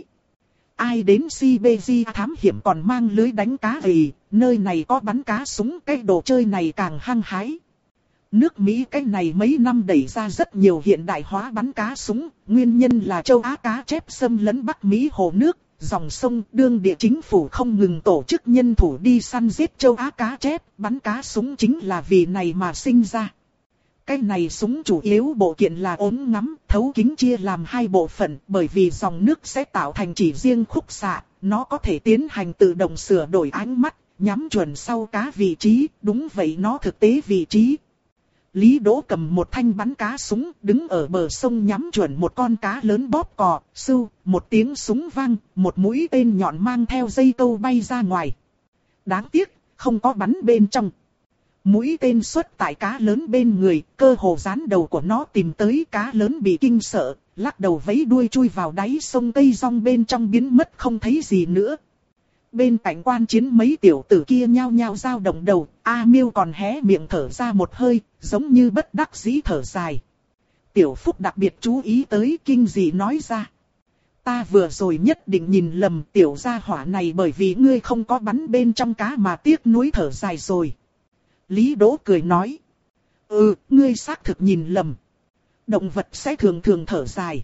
Ai đến Siberia thám hiểm còn mang lưới đánh cá gì, nơi này có bắn cá súng, cái đồ chơi này càng hăng hái. Nước Mỹ cái này mấy năm đẩy ra rất nhiều hiện đại hóa bắn cá súng, nguyên nhân là châu Á cá chép xâm lấn Bắc Mỹ hồ nước, dòng sông đương địa chính phủ không ngừng tổ chức nhân thủ đi săn giết châu Á cá chép, bắn cá súng chính là vì này mà sinh ra. Cái này súng chủ yếu bộ kiện là ốm ngắm, thấu kính chia làm hai bộ phận, bởi vì dòng nước sẽ tạo thành chỉ riêng khúc xạ, nó có thể tiến hành tự động sửa đổi ánh mắt, nhắm chuẩn sau cá vị trí, đúng vậy nó thực tế vị trí. Lý Đỗ cầm một thanh bắn cá súng, đứng ở bờ sông nhắm chuẩn một con cá lớn bóp cò, sưu, một tiếng súng vang, một mũi tên nhọn mang theo dây câu bay ra ngoài. Đáng tiếc, không có bắn bên trong. Mũi tên xuất tại cá lớn bên người, cơ hồ dán đầu của nó tìm tới, cá lớn bị kinh sợ, lắc đầu vẫy đuôi chui vào đáy sông cây rong bên trong biến mất không thấy gì nữa. Bên cạnh quan chiến mấy tiểu tử kia nhao nhao dao động đầu, A Miêu còn hé miệng thở ra một hơi, giống như bất đắc dĩ thở dài. Tiểu Phúc đặc biệt chú ý tới, kinh dị nói ra. Ta vừa rồi nhất định nhìn lầm, tiểu gia hỏa này bởi vì ngươi không có bắn bên trong cá mà tiếc nuối thở dài rồi. Lý Đỗ cười nói. Ừ, ngươi xác thực nhìn lầm. Động vật sẽ thường thường thở dài.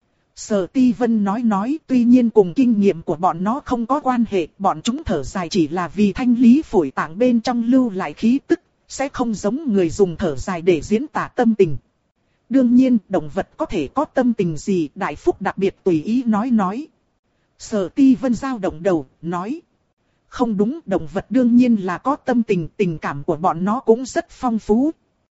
Sở Ti Vân nói nói, tuy nhiên cùng kinh nghiệm của bọn nó không có quan hệ, bọn chúng thở dài chỉ là vì thanh lý phổi tạng bên trong lưu lại khí tức, sẽ không giống người dùng thở dài để diễn tả tâm tình. Đương nhiên, động vật có thể có tâm tình gì, Đại Phúc đặc biệt tùy ý nói nói. Sở Ti Vân dao động đầu, nói. Không đúng, động vật đương nhiên là có tâm tình, tình cảm của bọn nó cũng rất phong phú.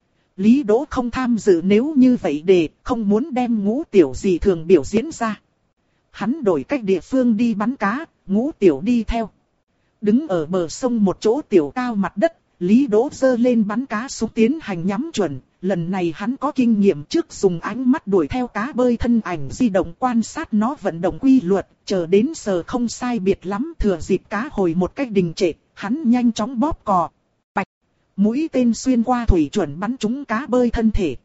Lý Đỗ không tham dự nếu như vậy để không muốn đem Ngũ Tiểu gì thường biểu diễn ra. Hắn đổi cách địa phương đi bắn cá, Ngũ Tiểu đi theo. Đứng ở bờ sông một chỗ tiểu cao mặt đất, Lý Đỗ giơ lên bắn cá súng tiến hành nhắm chuẩn. Lần này hắn có kinh nghiệm trước dùng ánh mắt đuổi theo cá bơi thân ảnh di động quan sát nó vận động quy luật, chờ đến giờ không sai biệt lắm thừa dịp cá hồi một cách đình trệ, hắn nhanh chóng bóp cò. Bạch, mũi tên xuyên qua thủy chuẩn bắn trúng cá bơi thân thể.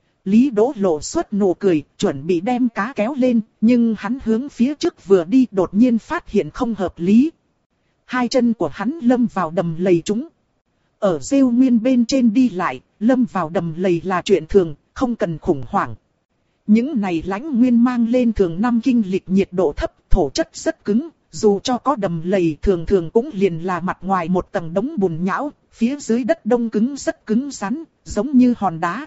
Lý Đỗ lộ xuất nụ cười, chuẩn bị đem cá kéo lên, nhưng hắn hướng phía trước vừa đi đột nhiên phát hiện không hợp lý. Hai chân của hắn lâm vào đầm lầy trúng. Ở rêu nguyên bên trên đi lại, lâm vào đầm lầy là chuyện thường, không cần khủng hoảng. Những này lãnh nguyên mang lên thường năm kinh lịch nhiệt độ thấp, thổ chất rất cứng, dù cho có đầm lầy thường thường cũng liền là mặt ngoài một tầng đống bùn nhão, phía dưới đất đông cứng rất cứng rắn, giống như hòn đá.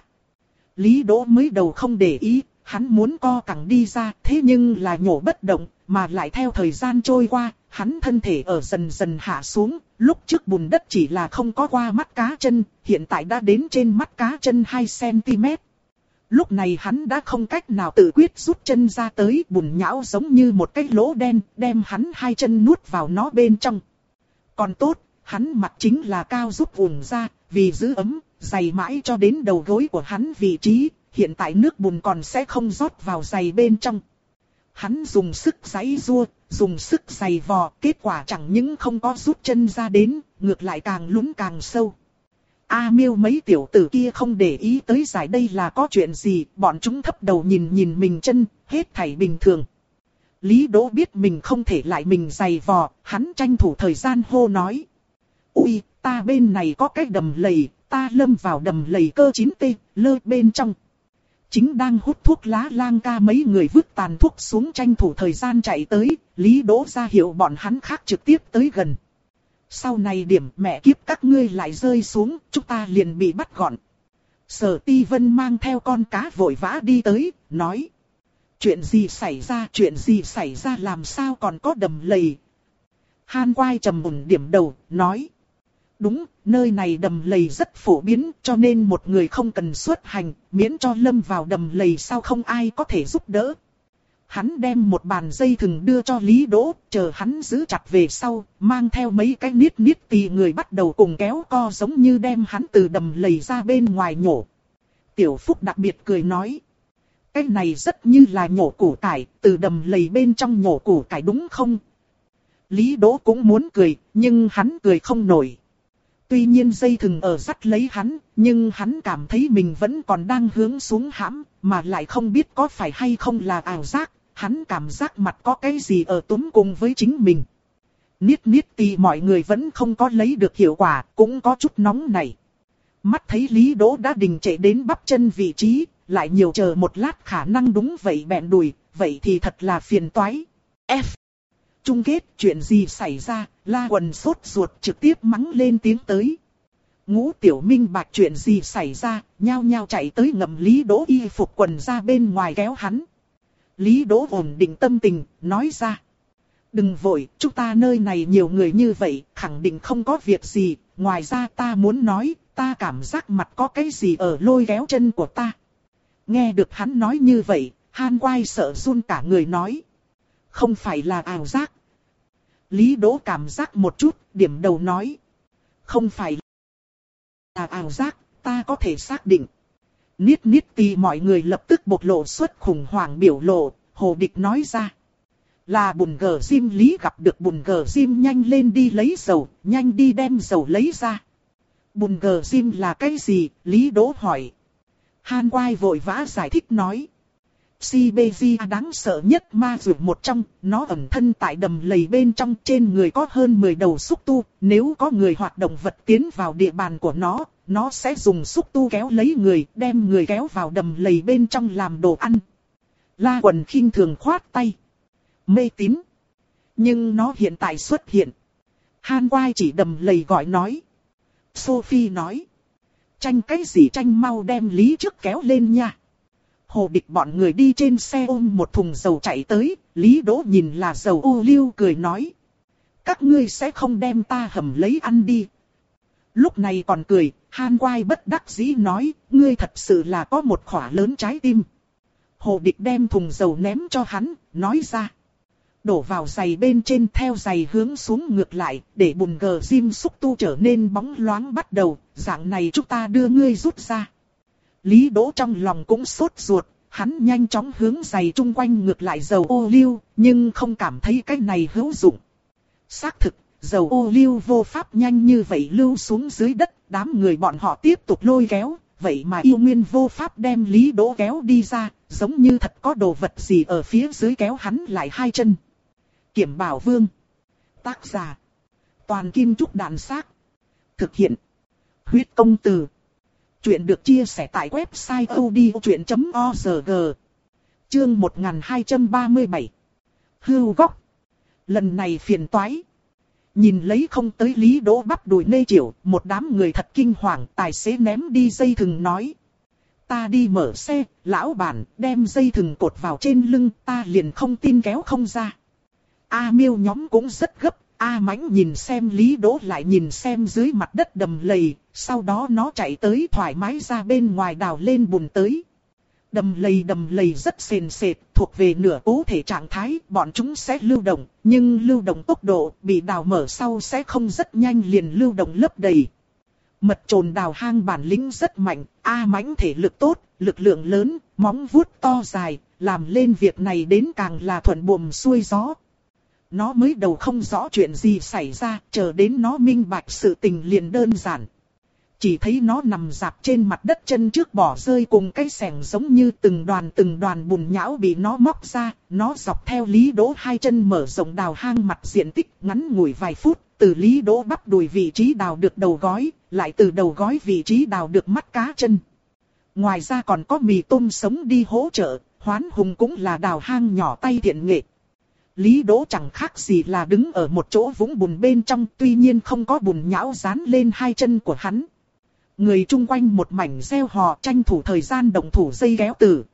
Lý Đỗ mới đầu không để ý, hắn muốn co cẳng đi ra, thế nhưng là nhổ bất động, mà lại theo thời gian trôi qua, hắn thân thể ở dần dần hạ xuống, lúc trước bùn đất chỉ là không có qua mắt cá chân, hiện tại đã đến trên mắt cá chân hai xăng-ti-mét. Lúc này hắn đã không cách nào tự quyết rút chân ra tới, bùn nhão giống như một cái lỗ đen, đem hắn hai chân nuốt vào nó bên trong. Còn tốt, hắn mặc chính là cao giúp ủng ra, vì giữ ấm, giày mãi cho đến đầu gối của hắn vị trí, hiện tại nước bùn còn sẽ không rót vào giày bên trong. Hắn dùng sức giãy giụa, dùng sức giày vò, kết quả chẳng những không có rút chân ra đến, ngược lại càng lún càng sâu. A Miêu mấy tiểu tử kia không để ý tới giải đây là có chuyện gì, bọn chúng thấp đầu nhìn nhìn mình chân, hết thảy bình thường. Lý Đỗ biết mình không thể lại mình giày vò, hắn tranh thủ thời gian hô nói. Ui, ta bên này có cái đầm lầy, ta lâm vào đầm lầy cơ chín T, lơ bên trong. Chính đang hút thuốc lá lang ca mấy người vứt tàn thuốc xuống tranh thủ thời gian chạy tới, Lý Đỗ ra hiệu bọn hắn khác trực tiếp tới gần. Sau này điểm mẹ kiếp các ngươi lại rơi xuống, chúng ta liền bị bắt gọn. Sở Ti Vân mang theo con cá vội vã đi tới, nói. Chuyện gì xảy ra, chuyện gì xảy ra làm sao còn có đầm lầy. Han Quai trầm mùn điểm đầu, nói. Đúng, nơi này đầm lầy rất phổ biến, cho nên một người không cần xuất hành, miễn cho lâm vào đầm lầy sao không ai có thể giúp đỡ. Hắn đem một bàn dây thừng đưa cho Lý Đỗ, chờ hắn giữ chặt về sau, mang theo mấy cái niết niết tì người bắt đầu cùng kéo co giống như đem hắn từ đầm lầy ra bên ngoài nhổ. Tiểu Phúc đặc biệt cười nói. Cái này rất như là nhổ củ cải, từ đầm lầy bên trong nhổ củ cải đúng không? Lý Đỗ cũng muốn cười, nhưng hắn cười không nổi. Tuy nhiên dây thừng ở dắt lấy hắn, nhưng hắn cảm thấy mình vẫn còn đang hướng xuống hãm, mà lại không biết có phải hay không là ảo giác, hắn cảm giác mặt có cái gì ở túm cùng với chính mình. Niết niết thì mọi người vẫn không có lấy được hiệu quả, cũng có chút nóng này. Mắt thấy Lý Đỗ đã đình trệ đến bắp chân vị trí, lại nhiều chờ một lát khả năng đúng vậy bẹn đùi, vậy thì thật là phiền toái. F. Chung kết chuyện gì xảy ra, La Quần sốt ruột trực tiếp mắng lên tiếng tới. Ngũ Tiểu minh bạch chuyện gì xảy ra, nhao nhao chạy tới ngậm Lý Đỗ y phục quần ra bên ngoài kéo hắn. Lý Đỗ ổn định tâm tình, nói ra. Đừng vội, chúng ta nơi này nhiều người như vậy, khẳng định không có việc gì, ngoài ra ta muốn nói, ta cảm giác mặt có cái gì ở lôi kéo chân của ta. Nghe được hắn nói như vậy, Han Quai sợ run cả người nói. Không phải là ảo giác. Lý Đỗ cảm giác một chút, điểm đầu nói. Không phải là ảo giác, ta có thể xác định. Niết niết tì mọi người lập tức bộc lộ xuất khủng hoảng biểu lộ, Hồ Địch nói ra. Là bùn gờ sim Lý gặp được bùn gờ sim nhanh lên đi lấy dầu, nhanh đi đem dầu lấy ra. Bùn gờ sim là cái gì? Lý Đỗ hỏi. Han Quai vội vã giải thích nói. Siberia đáng sợ nhất ma dược một trong, nó ẩn thân tại đầm lầy bên trong, trên người có hơn mười đầu xúc tu, nếu có người hoạt động vật tiến vào địa bàn của nó, nó sẽ dùng xúc tu kéo lấy người, đem người kéo vào đầm lầy bên trong làm đồ ăn. La Quần khinh thường khoát tay. Mê tín. Nhưng nó hiện tại xuất hiện. Han Quai chỉ đầm lầy gọi nói. Sophie nói. Tranh cái gì tranh, mau đem Lý trước kéo lên nha. Hồ Địch bọn người đi trên xe ôm một thùng dầu chạy tới, Lý Đỗ nhìn là dầu ô liu cười nói. Các ngươi sẽ không đem ta hầm lấy ăn đi. Lúc này còn cười, Han Quai bất đắc dĩ nói, ngươi thật sự là có một khỏa lớn trái tim. Hồ Địch đem thùng dầu ném cho hắn, nói ra. Đổ vào giày bên trên theo giày hướng xuống ngược lại, để bùn gờ rim xúc tu trở nên bóng loáng bắt đầu, dạng này chúng ta đưa ngươi rút ra. Lý Đỗ trong lòng cũng sốt ruột, hắn nhanh chóng hướng giày chung quanh ngược lại dầu ô liu, nhưng không cảm thấy cái này hữu dụng. Xác thực, dầu ô liu vô pháp nhanh như vậy lưu xuống dưới đất, đám người bọn họ tiếp tục lôi kéo, vậy mà yêu nguyên vô pháp đem Lý Đỗ kéo đi ra, giống như thật có đồ vật gì ở phía dưới kéo hắn lại hai chân. Kiểm Bảo Vương. Tác giả. Toàn Kim Trúc Đàn Xác. Thực hiện. Huyết Công Từ. Chuyện được chia sẻ tại website odchuyện chấm org. Chương một nghìn hai trăm ba mươi bảy. Hưu góc. Lần này phiền toái. Nhìn lấy không tới Lý Đỗ bắp đùi nê chịu, một đám người thật kinh hoàng, tài xế ném đi dây thừng nói. Ta đi mở xe, lão bản, đem dây thừng cột vào trên lưng, ta liền không tin kéo không ra. A Miêu nhóm cũng rất gấp, A Mãnh nhìn xem Lý Đỗ lại nhìn xem dưới mặt đất đầm lầy, sau đó nó chạy tới thoải mái ra bên ngoài đào lên bùn tới. Đầm lầy đầm lầy rất sền sệt, thuộc về nửa cố thể trạng thái, bọn chúng sẽ lưu động, nhưng lưu động tốc độ bị đào mở sau sẽ không rất nhanh liền lưu động lấp đầy. Mật trồn đào hang bản lĩnh rất mạnh, A Mãnh thể lực tốt, lực lượng lớn, móng vuốt to dài, làm lên việc này đến càng là thuận buồm xuôi gió. Nó mới đầu không rõ chuyện gì xảy ra, chờ đến nó minh bạch sự tình liền đơn giản. Chỉ thấy nó nằm dạp trên mặt đất chân trước bỏ rơi cùng cái xẻng giống như từng đoàn từng đoàn bùn nhão bị nó móc ra, nó dọc theo Lý Đỗ hai chân mở rộng đào hang mặt diện tích ngắn ngủi vài phút, từ Lý Đỗ bắp đùi vị trí đào được đầu gói, lại từ đầu gói vị trí đào được mắt cá chân. Ngoài ra còn có mì tôm sống đi hỗ trợ, Hoán Hùng cũng là đào hang nhỏ tay thiện nghệ. Lý Đỗ chẳng khác gì là đứng ở một chỗ vũng bùn bên trong, tuy nhiên không có bùn nhão dán lên hai chân của hắn. Người chung quanh một mảnh reo hò tranh thủ thời gian động thủ dây kéo tử.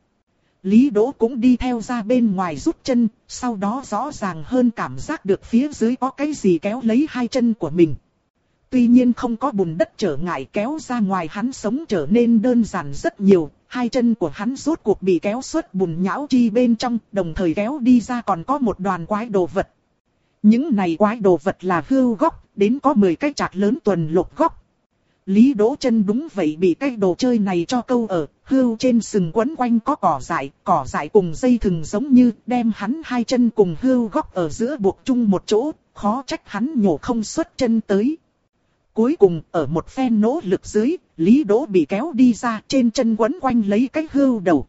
Lý Đỗ cũng đi theo ra bên ngoài rút chân, sau đó rõ ràng hơn cảm giác được phía dưới có cái gì kéo lấy hai chân của mình. Tuy nhiên không có bùn đất trở ngại kéo ra ngoài hắn sống trở nên đơn giản rất nhiều, hai chân của hắn rốt cuộc bị kéo xuất bùn nhão chi bên trong, đồng thời kéo đi ra còn có một đoàn quái đồ vật. Những này quái đồ vật là hươu góc, đến có mười cái chạc lớn tuần lục góc. Lý Đỗ chân đúng vậy bị cái đồ chơi này cho câu ở, hươu trên sừng quấn quanh có cỏ dại, cỏ dại cùng dây thừng giống như đem hắn hai chân cùng hươu góc ở giữa buộc chung một chỗ, khó trách hắn nhổ không xuất chân tới. Cuối cùng, ở một phen nỗ lực dưới, Lý Đỗ bị kéo đi ra trên chân quấn quanh lấy cái hươu đầu.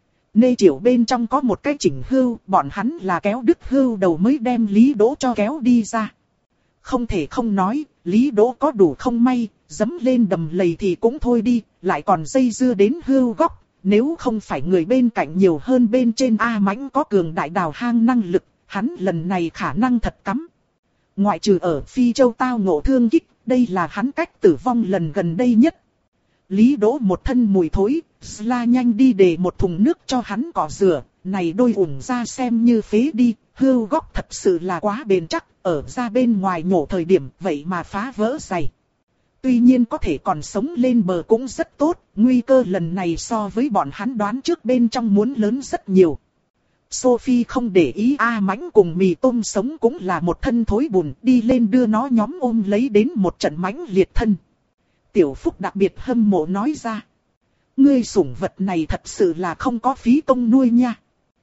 Nê chiều bên trong có một cái chỉnh hươu, bọn hắn là kéo đứt hươu đầu mới đem Lý Đỗ cho kéo đi ra. Không thể không nói, Lý Đỗ có đủ không may, dẫm lên đầm lầy thì cũng thôi đi, lại còn dây dưa đến hươu góc. Nếu không phải người bên cạnh nhiều hơn bên trên A Mãnh có cường đại đào hang năng lực, hắn lần này khả năng thật cắm. Ngoại trừ ở Phi Châu tao ngộ thương kích, đây là hắn cách tử vong lần gần đây nhất. Lý Đỗ một thân mùi thối, la nhanh đi để một thùng nước cho hắn cọ rửa, này đôi ủng ra xem như phế đi, hươu góc thật sự là quá bền chắc, ở ra bên ngoài nhổ thời điểm vậy mà phá vỡ giày. Tuy nhiên có thể còn sống lên bờ cũng rất tốt, nguy cơ lần này so với bọn hắn đoán trước bên trong muốn lớn rất nhiều. Sophie không để ý A Mãnh cùng mì tôm sống cũng là một thân thối bùn, đi lên đưa nó nhóm ôm lấy đến một trận mãnh liệt thân. Tiểu Phúc đặc biệt hâm mộ nói ra. Ngươi sủng vật này thật sự là không có phí công nuôi nha.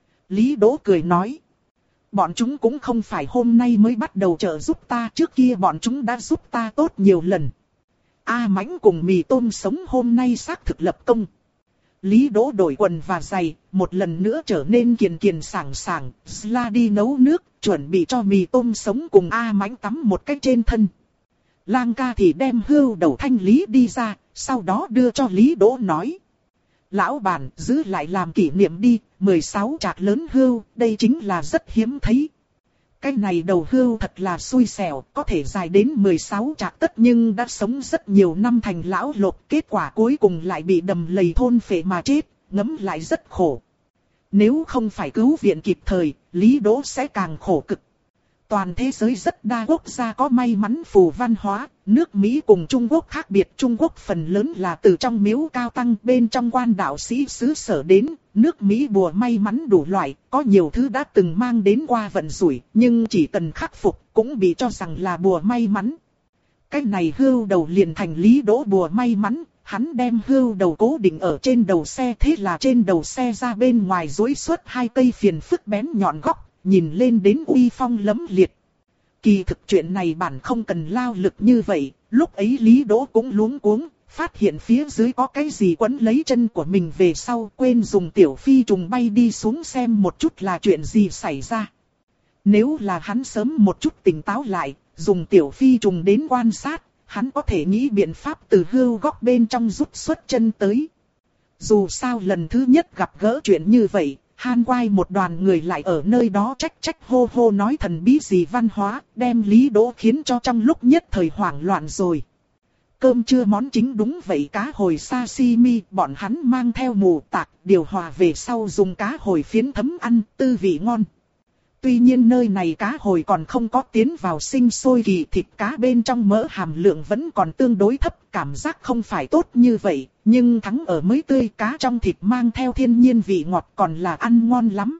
Lý Đỗ cười nói. Bọn chúng cũng không phải hôm nay mới bắt đầu trợ giúp ta, trước kia bọn chúng đã giúp ta tốt nhiều lần. A Mãnh cùng mì tôm sống hôm nay xác thực lập công. Lý Đỗ đổi quần và giày, một lần nữa trở nên kiền kiền sảng sảng, Sla đi nấu nước, chuẩn bị cho mì tôm sống cùng A Mãnh tắm một cái trên thân. Lang ca thì đem hươu đầu thanh lý đi ra, sau đó đưa cho Lý Đỗ nói. Lão bản, giữ lại làm kỷ niệm đi, mười sáu trạc lớn hươu, đây chính là rất hiếm thấy. Cái này đầu hươu thật là xui xẻo, có thể dài đến mười sáu trạc tất nhưng đã sống rất nhiều năm thành lão lột, kết quả cuối cùng lại bị đầm lầy thôn phệ mà chết, ngấm lại rất khổ. Nếu không phải cứu viện kịp thời, Lý Đỗ sẽ càng khổ cực. Toàn thế giới rất đa quốc gia có may mắn phù văn hóa, nước Mỹ cùng Trung Quốc khác biệt. Trung Quốc phần lớn là từ trong miếu cao tăng bên trong quan đạo sĩ xứ sở đến, nước Mỹ bùa may mắn đủ loại, có nhiều thứ đã từng mang đến qua vận rủi, nhưng chỉ cần khắc phục cũng bị cho rằng là bùa may mắn. Cái này hưu đầu liền thành Lý Đỗ bùa may mắn, hắn đem hưu đầu cố định ở trên đầu xe, thế là trên đầu xe ra bên ngoài duỗi xuất hai cây phiền phức bén nhọn góc. Nhìn lên đến uy phong lẫm liệt. Kỳ thực chuyện này bản không cần lao lực như vậy, lúc ấy Lý Đỗ cũng luống cuống, phát hiện phía dưới có cái gì quấn lấy chân của mình về sau, quên dùng tiểu phi trùng bay đi xuống xem một chút là chuyện gì xảy ra. Nếu là hắn sớm một chút tỉnh táo lại, dùng tiểu phi trùng đến quan sát, hắn có thể nghĩ biện pháp từ hưu góc bên trong rút xuất chân tới. Dù sao lần thứ nhất gặp gỡ chuyện như vậy, Han Quai một đoàn người lại ở nơi đó trách trách hô hô nói thần bí gì văn hóa, đem Lý Đỗ khiến cho trong lúc nhất thời hoảng loạn rồi. Cơm trưa món chính đúng vậy, cá hồi sashimi, bọn hắn mang theo mù tạc, điều hòa về sau dùng cá hồi phiến thấm ăn, tư vị ngon. Tuy nhiên nơi này cá hồi còn không có tiến vào sinh sôi kỳ, thịt cá bên trong mỡ hàm lượng vẫn còn tương đối thấp, cảm giác không phải tốt như vậy, nhưng thắng ở mới tươi, cá trong thịt mang theo thiên nhiên vị ngọt, còn là ăn ngon lắm.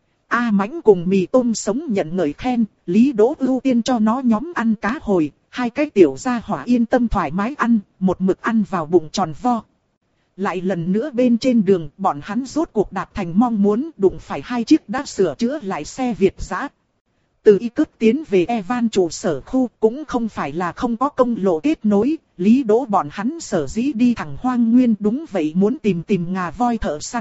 A Mãnh cùng mì tôm sống nhận ngợi khen, Lý Đỗ ưu tiên cho nó nhóm ăn cá hồi, hai cái tiểu gia hỏa yên tâm thoải mái ăn, một mực ăn vào bụng tròn vo. Lại lần nữa bên trên đường, bọn hắn rốt cuộc đạt thành mong muốn, đụng phải hai chiếc đã sửa chữa lại xe Việt dã. Từ Y Cước tiến về Evan trụ sở khu cũng không phải là không có công lộ kết nối, Lý Đỗ bọn hắn sở dĩ đi thẳng hoang nguyên, đúng vậy muốn tìm tìm ngà voi thợ săn.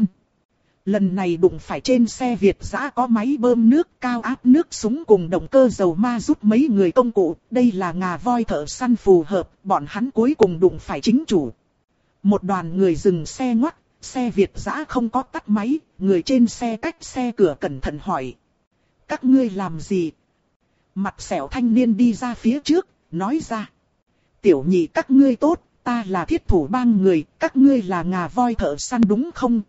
Lần này đụng phải trên xe Việt dã có máy bơm nước, cao áp nước súng cùng động cơ dầu ma giúp mấy người công cụ, đây là ngà voi thợ săn phù hợp, bọn hắn cuối cùng đụng phải chính chủ. Một đoàn người dừng xe ngoắt, xe Việt dã không có tắt máy, người trên xe cách xe cửa cẩn thận hỏi. Các ngươi làm gì? Mặt sẹo thanh niên đi ra phía trước, nói ra. Tiểu nhị các ngươi tốt, ta là thiết thủ bang người, các ngươi là ngà voi thợ săn đúng không?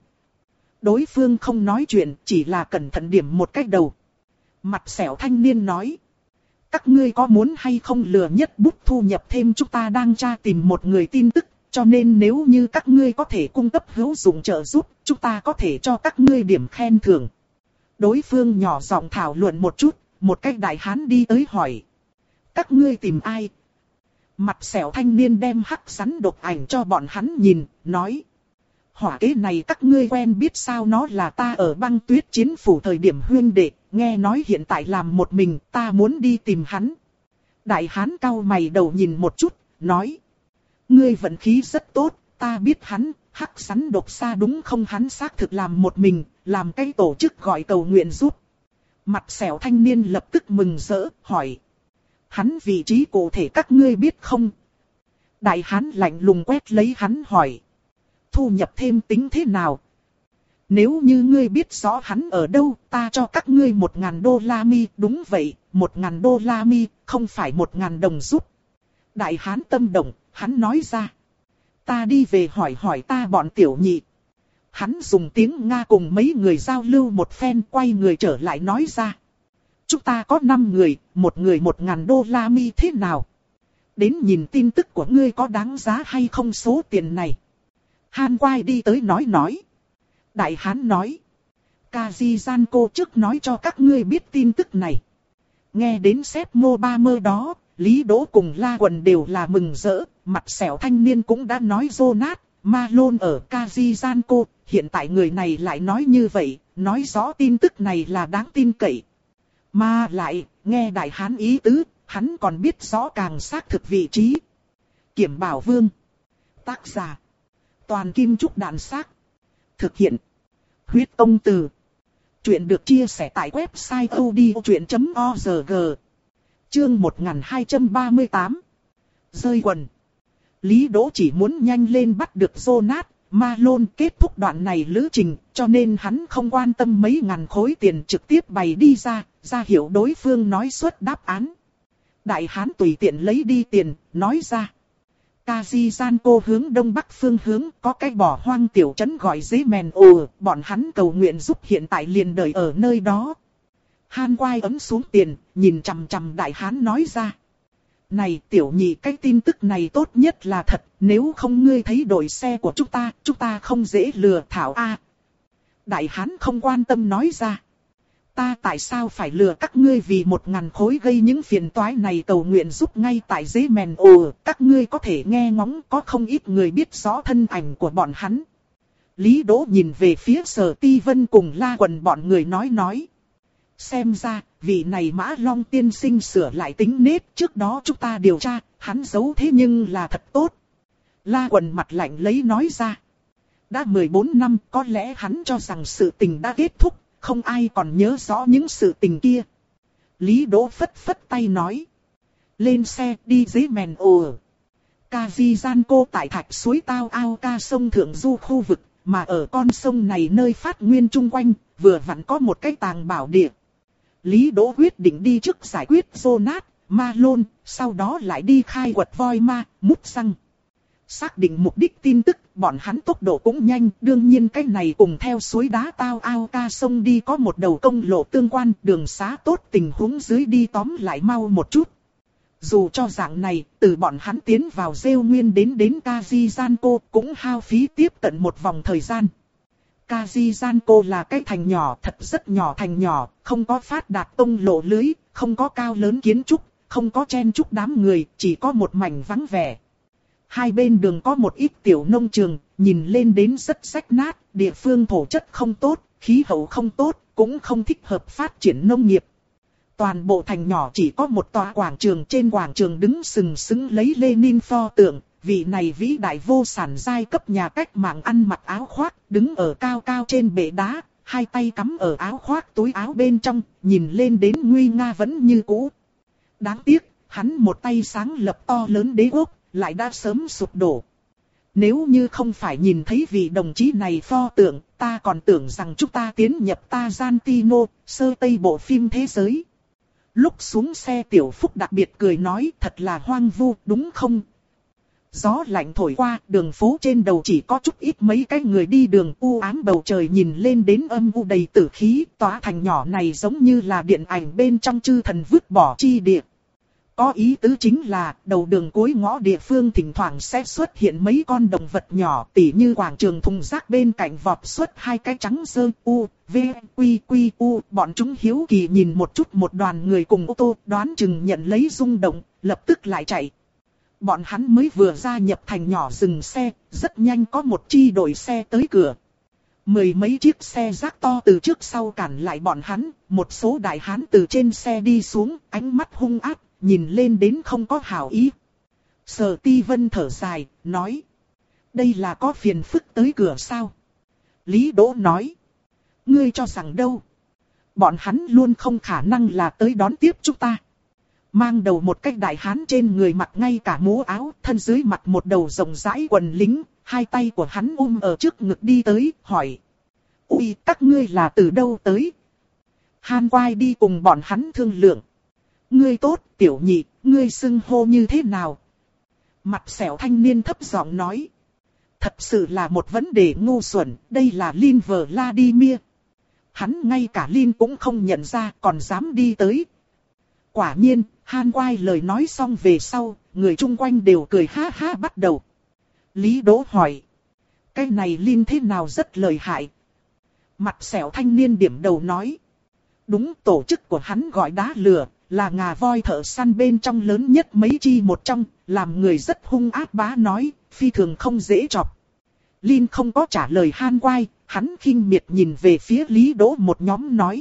Đối phương không nói chuyện, chỉ là cẩn thận điểm một cách đầu. Mặt sẹo thanh niên nói. Các ngươi có muốn hay không lừa nhất bút thu nhập thêm, chúng ta đang tra tìm một người tin tức. Cho nên nếu như các ngươi có thể cung cấp hữu dụng trợ giúp, chúng ta có thể cho các ngươi điểm khen thưởng. Đối phương nhỏ giọng thảo luận một chút, một cách đại hán đi tới hỏi. Các ngươi tìm ai? Mặt sẹo thanh niên đem hắc rắn độc ảnh cho bọn hắn nhìn, nói. Hỏa kế này các ngươi quen biết sao, nó là ta ở băng tuyết chiến phủ thời điểm huyên đệ, nghe nói hiện tại làm một mình, ta muốn đi tìm hắn. Đại hán cau mày đầu nhìn một chút, nói. Ngươi vận khí rất tốt, ta biết hắn, hắc rắn độc xa đúng không? Hắn xác thực làm một mình, làm cái tổ chức gọi cầu nguyện giúp. Mặt sẹo thanh niên lập tức mừng rỡ, hỏi. Hắn vị trí cụ thể các ngươi biết không? Đại hán lạnh lùng quét lấy hắn hỏi. Thu nhập thêm tính thế nào? Nếu như ngươi biết rõ hắn ở đâu, ta cho các ngươi một ngàn đô la mi. Đúng vậy, một ngàn đô la mi, không phải một ngàn đồng giúp. Đại hán tâm động, hắn nói ra. Ta đi về hỏi hỏi ta bọn tiểu nhị. Hắn dùng tiếng Nga cùng mấy người giao lưu một phen, quay người trở lại nói ra. Chúng ta có năm người, một người một ngàn đô la mi thế nào? Đến nhìn tin tức của ngươi có đáng giá hay không số tiền này. Han Quai đi tới nói nói. Đại hán nói. Kaji cô trước nói cho các ngươi biết tin tức này. Nghe đến sếp mô ba mơ đó, Lý Đỗ cùng La Quần đều là mừng rỡ. Mặt sẹo thanh niên cũng đã nói Jonas, Malone ở Kaji cô. Hiện tại người này lại nói như vậy, nói rõ tin tức này là đáng tin cậy. Mà lại, nghe đại hán ý tứ, hắn còn biết rõ càng xác thực vị trí. Kiểm Bảo Vương. Tác giả. Toàn Kim Trúc Đạn Xác. Thực hiện. Huyết Công Từ. Chuyện được chia sẻ tại website odchuyện chấm org. Chương một nghìn hai trăm ba mươi tám. Rơi quần. Lý Đỗ chỉ muốn nhanh lên bắt được Jonas, Malone kết thúc đoạn này lữ trình, cho nên hắn không quan tâm mấy ngàn khối tiền trực tiếp bày đi ra, ra hiệu đối phương nói xuất đáp án. Đại hán tùy tiện lấy đi tiền, nói ra. Kaji hướng đông bắc phương hướng có cái bỏ hoang tiểu trấn gọi dế mèn ồ, bọn hắn cầu nguyện giúp hiện tại liền đợi ở nơi đó. Han Quai ấm xuống tiền, nhìn chằm chằm đại hán nói ra. Này tiểu nhị, cái tin tức này tốt nhất là thật, nếu không ngươi thấy đội xe của chúng ta, chúng ta không dễ lừa thảo a. Đại hán không quan tâm nói ra. Ta tại sao phải lừa các ngươi vì một ngàn khối gây những phiền toái này, cầu nguyện giúp ngay tại dế mèn ồ, các ngươi có thể nghe ngóng, có không ít người biết rõ thân ảnh của bọn hắn. Lý Đỗ nhìn về phía Sở Ti Vân cùng La Quần bọn người nói nói. Xem ra, vị này Mã Long tiên sinh sửa lại tính nết, trước đó chúng ta điều tra, hắn giấu thế nhưng là thật tốt. La Quần mặt lạnh lấy nói ra. Đã mười bốn năm, có lẽ hắn cho rằng sự tình đã kết thúc, không ai còn nhớ rõ những sự tình kia. Lý Đỗ phất phất tay nói. Lên xe, đi dế mèn ồ. Kazizanko tại thạch suối Tao Ao Ca sông Thượng Du khu vực, mà ở con sông này nơi phát nguyên chung quanh, vừa vặn có một cái tàng bảo địa. Lý Đỗ quyết định đi trước giải quyết Jonas, Malone, sau đó lại đi khai quật voi ma, mút răng. Xác định mục đích tin tức, bọn hắn tốc độ cũng nhanh, đương nhiên cái này cùng theo suối đá Tao Ao Ca sông đi có một đầu công lộ tương quan, đường xá tốt, tình huống dưới đi tóm lại mau một chút. Dù cho dạng này, từ bọn hắn tiến vào Rêu Nguyên đến đến Kazizanko cũng hao phí tiếp cận một vòng thời gian. Kazizanko là cái thành nhỏ, thật rất nhỏ thành nhỏ, không có phát đạt tông lộ lưới, không có cao lớn kiến trúc, không có chen chúc đám người, chỉ có một mảnh vắng vẻ. Hai bên đường có một ít tiểu nông trường, nhìn lên đến rất rách nát, địa phương thổ chất không tốt, khí hậu không tốt, cũng không thích hợp phát triển nông nghiệp. Toàn bộ thành nhỏ chỉ có một tòa quảng trường, trên quảng trường đứng sừng sững lấy Lenin pho tượng, vị này vĩ đại vô sản giai cấp nhà cách mạng ăn mặc áo khoác, đứng ở cao cao trên bệ đá, hai tay cắm ở áo khoác túi áo bên trong, nhìn lên đến nguy nga vẫn như cũ. Đáng tiếc, hắn một tay sáng lập to lớn đế quốc, lại đã sớm sụp đổ. Nếu như không phải nhìn thấy vị đồng chí này pho tượng, ta còn tưởng rằng chúng ta tiến nhập Tarantino, sơ tây bộ phim thế giới. Lúc xuống xe Tiểu Phúc đặc biệt cười nói, thật là hoang vu, đúng không? Gió lạnh thổi qua, đường phố trên đầu chỉ có chút ít mấy cái người đi đường, u ám bầu trời nhìn lên đến âm u đầy tử khí, tòa thành nhỏ này giống như là điện ảnh bên trong chư thần vứt bỏ chi địa. Có ý tứ chính là, đầu đường cuối ngõ địa phương thỉnh thoảng sẽ xuất hiện mấy con động vật nhỏ, tỉ như quảng trường thùng rác bên cạnh vọt xuất hai cái trắng dơ u, v, quy quy u, bọn chúng hiếu kỳ nhìn một chút một đoàn người cùng ô tô, đoán chừng nhận lấy rung động, lập tức lại chạy. Bọn hắn mới vừa gia nhập thành nhỏ dừng xe, rất nhanh có một chi đội xe tới cửa. Mười mấy chiếc xe rác to từ trước sau cản lại bọn hắn, một số đại hán từ trên xe đi xuống, ánh mắt hung ác, nhìn lên đến không có hảo ý. Sở Ti Vân thở dài, nói. Đây là có phiền phức tới cửa sao? Lý Đỗ nói. Ngươi cho rằng đâu? Bọn hắn luôn không khả năng là tới đón tiếp chúng ta. Mang đầu một cái đại hán trên người mặc ngay cả mũ áo, thân dưới mặc một đầu rộng rãi quần lính, hai tay của hắn ôm ở trước ngực đi tới, hỏi. Ui, các ngươi là từ đâu tới? Han Quai đi cùng bọn hắn thương lượng. Ngươi tốt, tiểu nhị, ngươi xưng hô như thế nào? Mặt sẹo thanh niên thấp giọng nói. Thật sự là một vấn đề ngu xuẩn, đây là Lin Vladimir. Hắn ngay cả Lin cũng không nhận ra, còn dám đi tới. Quả nhiên, Han Quai lời nói xong về sau, người chung quanh đều cười ha ha bắt đầu. Lý Đỗ hỏi. Cái này Lin thế nào rất lợi hại? Mặt sẹo thanh niên điểm đầu nói. Đúng, tổ chức của hắn gọi đá lửa, là ngà voi thợ săn bên trong lớn nhất mấy chi một trong, làm người rất hung ác bá nói, phi thường không dễ chọc. Lin không có trả lời Han Quai, hắn khinh miệt nhìn về phía Lý Đỗ một nhóm nói.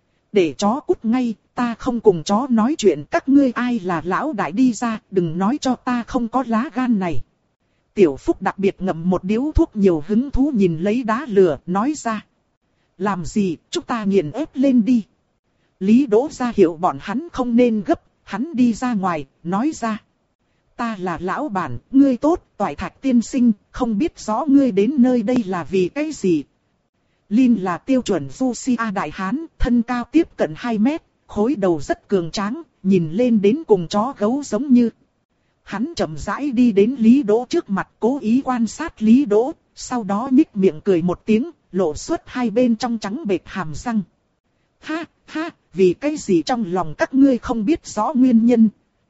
Để chó cút ngay, ta không cùng chó nói chuyện, các ngươi ai là lão đại đi ra, đừng nói cho ta không có lá gan này. Tiểu Phúc đặc biệt ngậm một điếu thuốc nhiều hứng thú nhìn lấy đá lửa, nói ra. Làm gì, chúng ta nghiền ép lên đi. Lý Đỗ ra hiệu bọn hắn không nên gấp, hắn đi ra ngoài, nói ra. Ta là lão bản, ngươi tốt, Toại Thạch tiên sinh, không biết rõ ngươi đến nơi đây là vì cái gì. Lin là tiêu chuẩn Fuxia đại hán, thân cao tiếp cận hai mét, khối đầu rất cường tráng, nhìn lên đến cùng chó gấu giống như. Hắn chậm rãi đi đến Lý Đỗ trước mặt, cố ý quan sát Lý Đỗ, sau đó nhích miệng cười một tiếng, lộ xuất hai bên trong trắng bệt hàm răng. Ha, ha, vì cái gì trong lòng các ngươi không biết rõ nguyên nhân.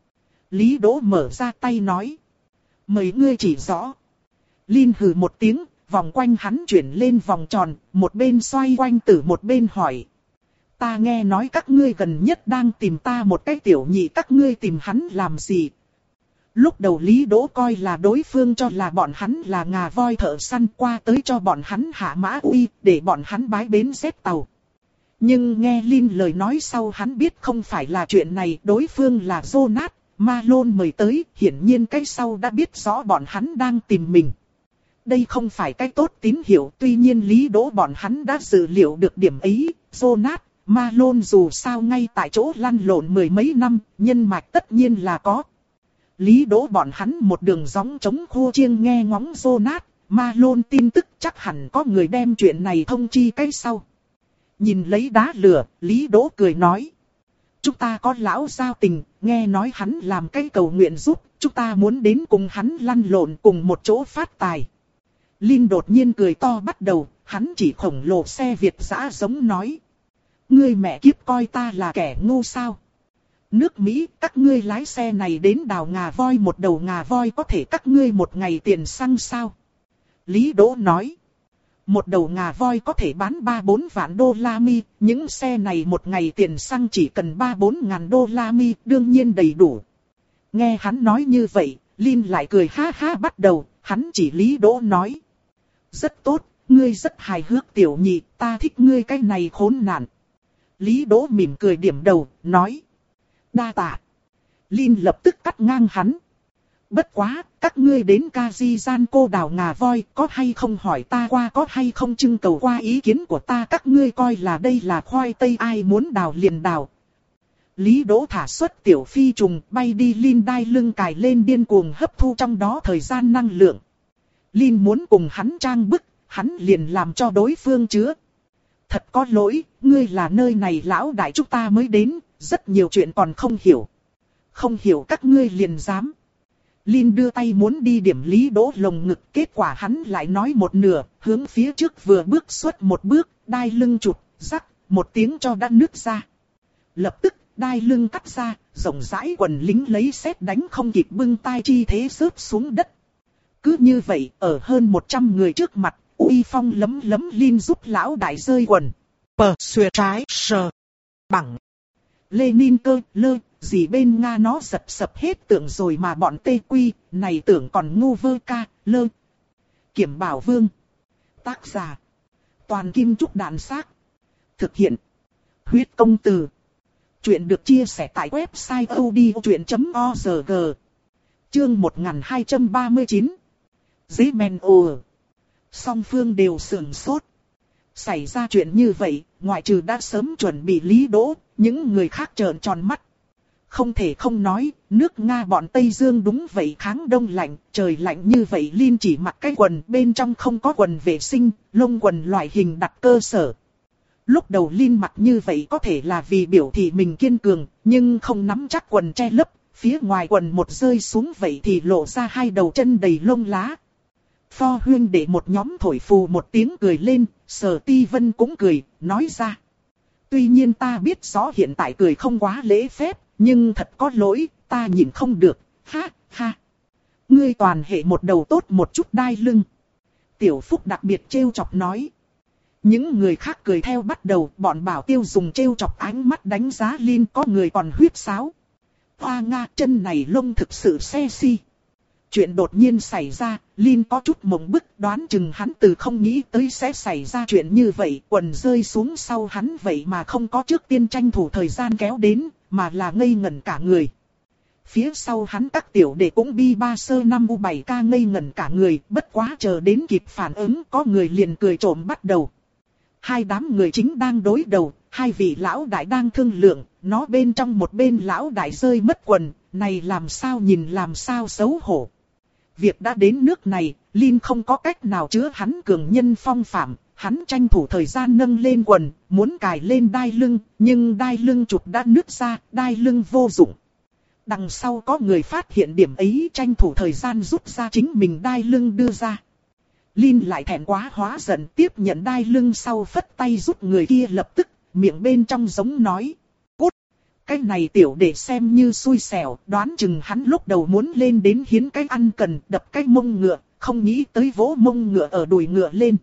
Lý Đỗ mở ra tay nói. Mời ngươi chỉ rõ. Linh hừ một tiếng, vòng quanh hắn chuyển lên vòng tròn, một bên xoay quanh tử một bên hỏi. Ta nghe nói các ngươi gần nhất đang tìm ta một cái tiểu nhị, các ngươi tìm hắn làm gì? Lúc đầu Lý Đỗ coi là đối phương cho là bọn hắn là ngà voi thợ săn, qua tới cho bọn hắn hạ mã uy, để bọn hắn bái bến xếp tàu. Nhưng nghe Linh lời nói sau hắn biết không phải là chuyện này, đối phương là Jonas, Malone mời tới, hiển nhiên cái sau đã biết rõ bọn hắn đang tìm mình. Đây không phải cái tốt tín hiệu, tuy nhiên Lý Đỗ bọn hắn đã dự liệu được điểm ấy, Jonas, Malone dù sao ngay tại chỗ lăn lộn mười mấy năm, nhân mạch tất nhiên là có. Lý Đỗ bọn hắn một đường gióng chống khô chiêng nghe ngóng Jonas, Malone tin tức, chắc hẳn có người đem chuyện này thông chi cái sau. Nhìn lấy đá lửa, Lý Đỗ cười nói. Chúng ta có lão giao tình, nghe nói hắn làm cái cầu nguyện giúp, chúng ta muốn đến cùng hắn lăn lộn cùng một chỗ phát tài. Linh đột nhiên cười to bắt đầu, hắn chỉ khổng lồ xe Việt dã giống nói. Ngươi mẹ kiếp coi ta là kẻ ngu sao? Nước Mỹ, các ngươi lái xe này đến đào ngà voi, một đầu ngà voi có thể các ngươi một ngày tiền xăng sao? Lý Đỗ nói. Một đầu ngà voi có thể bán ba bốn vạn đô la mi, những xe này một ngày tiền xăng chỉ cần ba bốn ngàn đô la mi, đương nhiên đầy đủ. Nghe hắn nói như vậy, Linh lại cười ha ha bắt đầu, hắn chỉ Lý Đỗ nói. Rất tốt, ngươi rất hài hước tiểu nhị, ta thích ngươi cái này khốn nạn. Lý Đỗ mỉm cười điểm đầu, nói. Đa tạ. Linh lập tức cắt ngang hắn. Bất quá, các ngươi đến Kazizan đào ngà voi, có hay không hỏi ta qua, có hay không trưng cầu qua ý kiến của ta, các ngươi coi là đây là khoai tây, ai muốn đào liền đào. Lý Đỗ thả xuất tiểu phi trùng, bay đi, Linh đai lưng cài lên điên cuồng hấp thu trong đó thời gian năng lượng. Linh muốn cùng hắn trang bức, hắn liền làm cho đối phương chứa. Thật có lỗi, ngươi là nơi này lão đại chúng ta mới đến, rất nhiều chuyện còn không hiểu. Không hiểu các ngươi liền dám. Linh đưa tay muốn đi điểm Lý Đỗ lồng ngực, kết quả hắn lại nói một nửa, hướng phía trước vừa bước xuất một bước, đai lưng chụp, rắc, một tiếng cho đã nứt ra. Lập tức, đai lưng cắt ra, rộng rãi quần lính lấy sét đánh không kịp bưng tay chi thế rớt xuống đất. Cứ như vậy, ở hơn một trăm người trước mặt, uy phong lấm lấm Linh giúp lão đại rơi quần. Pờ, xuề trái, sờ, bằng. Lenin cơ, lơ, gì bên Nga nó giật sập hết tưởng rồi mà bọn tê quy, này tưởng còn ngu vơ ca, lơ. Kiểm Bảo Vương. Tác giả. Toàn Kim Trúc Đàn Xác. Thực hiện. Huyết Công Từ. Chuyện được chia sẻ tại website odchuyện chấm org. Chương một nghìn hai trăm ba mươi chín. Dế men ồ. Song phương đều sườn sốt. Xảy ra chuyện như vậy, ngoại trừ đã sớm chuẩn bị Lý Đỗ, những người khác trợn tròn mắt. Không thể không nói, nước Nga bọn Tây Dương đúng vậy kháng đông lạnh, trời lạnh như vậy Linh chỉ mặc cái quần bên trong không có quần vệ sinh, lông quần loại hình đặt cơ sở. Lúc đầu Linh mặc như vậy có thể là vì biểu thị mình kiên cường, nhưng không nắm chắc quần che lấp, phía ngoài quần một rơi xuống vậy thì lộ ra hai đầu chân đầy lông lá. Pho huyên để một nhóm thổi phù một tiếng cười lên, Sở Ti Vân cũng cười, nói ra. Tuy nhiên ta biết rõ hiện tại cười không quá lễ phép, nhưng thật có lỗi, ta nhìn không được, ha, ha. Ngươi toàn hệ một đầu tốt một chút đai lưng. Tiểu Phúc đặc biệt trêu chọc nói. Những người khác cười theo bắt đầu, bọn Bảo Tiêu dùng trêu chọc ánh mắt đánh giá Linh, có người còn huyết sáo. Hoa Nga chân này lông thực sự sexy. Chuyện đột nhiên xảy ra, Linh có chút mộng bức, đoán chừng hắn từ không nghĩ tới sẽ xảy ra chuyện như vậy, quần rơi xuống sau hắn vậy mà không có trước tiên tranh thủ thời gian kéo đến, mà là ngây ngẩn cả người. Phía sau hắn các tiểu đệ cũng bi ba sơ năm u bảy ca ngây ngẩn cả người, bất quá chờ đến kịp phản ứng có người liền cười trộm bắt đầu. Hai đám người chính đang đối đầu, hai vị lão đại đang thương lượng, nó bên trong một bên lão đại rơi mất quần, này làm sao nhìn làm sao xấu hổ. Việc đã đến nước này, Linh không có cách nào chứa hắn cường nhân phong phạm, hắn tranh thủ thời gian nâng lên quần, muốn cài lên đai lưng, nhưng đai lưng chụp đã nứt ra, đai lưng vô dụng. Đằng sau có người phát hiện điểm ấy, tranh thủ thời gian rút ra chính mình đai lưng đưa ra. Linh lại thẹn quá hóa giận, tiếp nhận đai lưng sau phất tay rút người kia lập tức, miệng bên trong giống nói. Cái này tiểu đệ xem như xui xẻo, đoán chừng hắn lúc đầu muốn lên đến hiến cái ăn cần, đập cái mông ngựa, không nghĩ tới vỗ mông ngựa ở đùi ngựa lên.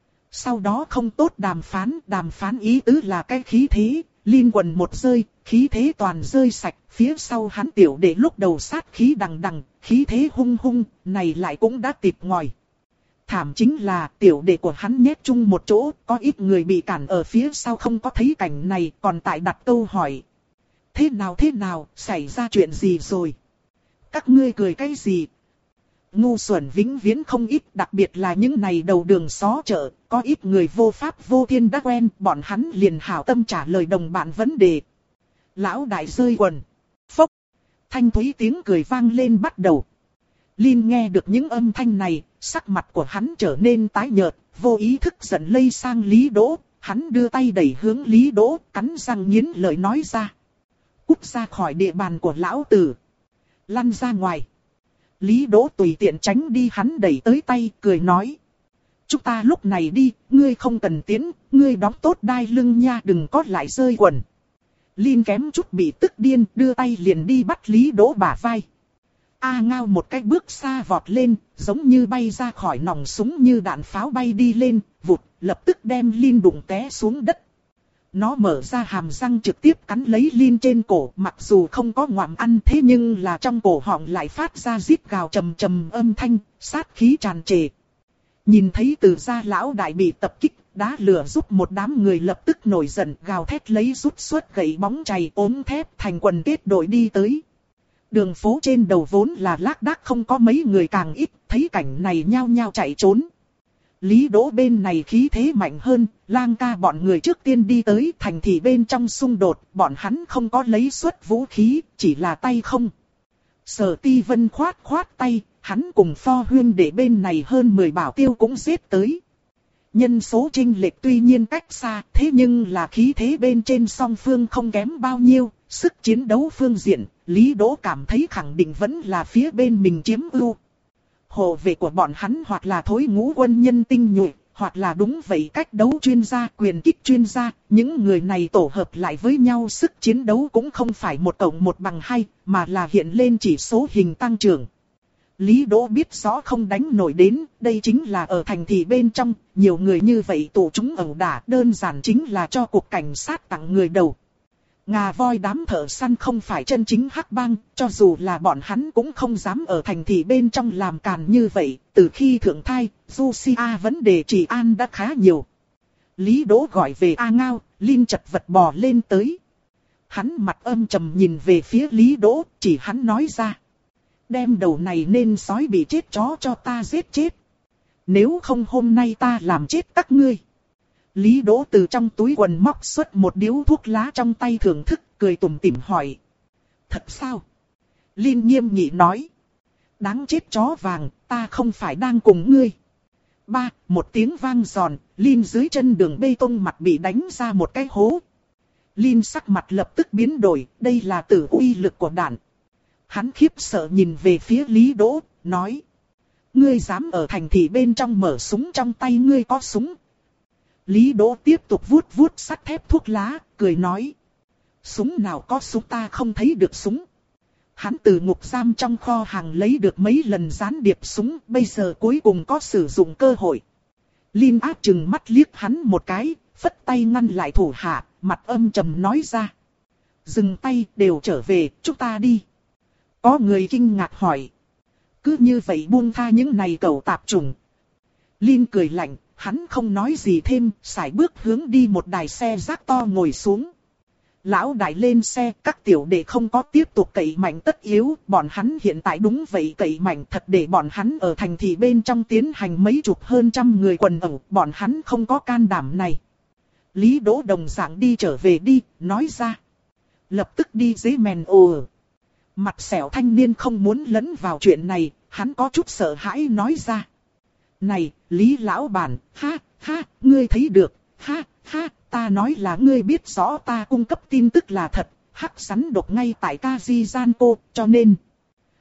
Sau đó không tốt đàm phán, đàm phán ý tứ là cái khí thế, liên quần một rơi, khí thế toàn rơi sạch, phía sau hắn tiểu đệ lúc đầu sát khí đằng đằng, khí thế hung hung, này lại cũng đã tịt ngòi. Thảm chính là tiểu đệ của hắn nhét chung một chỗ, có ít người bị cản ở phía sau không có thấy cảnh này, còn tại đặt câu hỏi. Thế nào thế nào, xảy ra chuyện gì rồi? Các ngươi cười cái gì? Ngu xuẩn vĩnh viễn không ít, đặc biệt là những này đầu đường xó chợ, có ít người vô pháp vô thiên đã quen, bọn hắn liền hảo tâm trả lời đồng bạn vấn đề. Lão đại rơi quần. Phốc. Thanh thúy tiếng cười vang lên bắt đầu. Linh nghe được những âm thanh này, sắc mặt của hắn trở nên tái nhợt, vô ý thức giận lây sang Lý Đỗ, hắn đưa tay đẩy hướng Lý Đỗ, cắn răng nghiến lợi nói ra. Cút ra khỏi địa bàn của lão tử. Lăn ra ngoài. Lý Đỗ tùy tiện tránh đi hắn đẩy tới tay, cười nói. Chúng ta lúc này đi, ngươi không cần tiến, ngươi đóng tốt đai lưng nha, đừng có lại rơi quần. Linh kém chút bị tức điên, đưa tay liền đi bắt Lý Đỗ bả vai. A Ngao một cái bước xa vọt lên, giống như bay ra khỏi nòng súng như đạn pháo bay đi lên, vụt, lập tức đem Linh đụng té xuống đất. Nó mở ra hàm răng trực tiếp cắn lấy Linh trên cổ, mặc dù không có ngoạm ăn thế nhưng là trong cổ họng lại phát ra rít gào trầm trầm âm thanh, sát khí tràn trề. Nhìn thấy Từ gia lão đại bị tập kích, đá lửa giúp một đám người lập tức nổi giận, gào thét lấy rút xuất gậy bóng chày ốm thép thành quần kết đội đi tới. Đường phố trên đầu vốn là lác đác không có mấy người càng ít, thấy cảnh này nhao nhao chạy trốn. Lý Đỗ bên này khí thế mạnh hơn, Lang ca bọn người trước tiên đi tới thành thị bên trong xung đột, bọn hắn không có lấy xuất vũ khí, chỉ là tay không. Sở Ti Vân khoát khoát tay, hắn cùng Pho Huyên để bên này hơn mười bảo tiêu cũng giết tới. Nhân số chênh lệch tuy nhiên cách xa, thế nhưng là khí thế bên trên song phương không kém bao nhiêu, sức chiến đấu phương diện, Lý Đỗ cảm thấy khẳng định vẫn là phía bên mình chiếm ưu. Hộ vệ của bọn hắn hoặc là thối ngũ quân nhân tinh nhuệ, hoặc là đúng vậy cách đấu chuyên gia, quyền kích chuyên gia, những người này tổ hợp lại với nhau sức chiến đấu cũng không phải một cộng một bằng hai, mà là hiện lên chỉ số hình tăng trưởng. Lý Đỗ biết rõ không đánh nổi đến, đây chính là ở thành thị bên trong, nhiều người như vậy tụ chúng ẩu đả, đơn giản chính là cho cục cảnh sát tặng người đầu. Ngà voi đám thợ săn không phải chân chính hắc bang, cho dù là bọn hắn cũng không dám ở thành thị bên trong làm càn như vậy, từ khi thượng thai, Lucia vấn đề trị an đã khá nhiều. Lý Đỗ gọi về A Ngao, Linh chật vật bò lên tới. Hắn mặt âm trầm nhìn về phía Lý Đỗ, chỉ hắn nói ra. Đem đầu này nên sói bị chết chó cho ta giết chết. Nếu không hôm nay ta làm chết các ngươi. Lý Đỗ từ trong túi quần móc xuất một điếu thuốc lá trong tay thưởng thức, cười tủm tỉm hỏi. Thật sao? Linh nghiêm nghị nói. Đáng chết chó vàng, ta không phải đang cùng ngươi. Ba, một tiếng vang giòn, Linh dưới chân đường bê tông mặt bị đánh ra một cái hố. Linh sắc mặt lập tức biến đổi, đây là tử uy lực của đạn. Hắn khiếp sợ nhìn về phía Lý Đỗ, nói. Ngươi dám ở thành thị bên trong mở súng, trong tay ngươi có súng. Lý Đỗ tiếp tục vuốt vuốt sắt thép thuốc lá, cười nói. Súng nào có súng, ta không thấy được súng. Hắn từ ngục giam trong kho hàng lấy được mấy lần gián điệp súng, bây giờ cuối cùng có sử dụng cơ hội. Linh áp chừng mắt liếc hắn một cái, phất tay ngăn lại thủ hạ, mặt âm trầm nói ra. Dừng tay, đều trở về, chúng ta đi. Có người kinh ngạc hỏi. Cứ như vậy buông tha những này cẩu tạp chủng. Linh cười lạnh, hắn không nói gì thêm, sải bước hướng đi một đài xe rác to ngồi xuống. Lão đại lên xe, các tiểu đệ không có tiếp tục cậy mạnh tất yếu, bọn hắn hiện tại đúng vậy cậy mạnh thật để bọn hắn ở thành thị bên trong tiến hành mấy chục hơn trăm người quần ẩu, bọn hắn không có can đảm này. Lý Đỗ đồng dạng đi trở về đi, nói ra. Lập tức đi dế mèn ồ. Mặt sẹo thanh niên không muốn lẫn vào chuyện này, hắn có chút sợ hãi nói ra. Này, Lý lão bản, ha, ha, ngươi thấy được, ha, ha, ta nói là ngươi biết rõ ta cung cấp tin tức là thật, hắc rắn độc ngay tại Kajisanko, cho nên.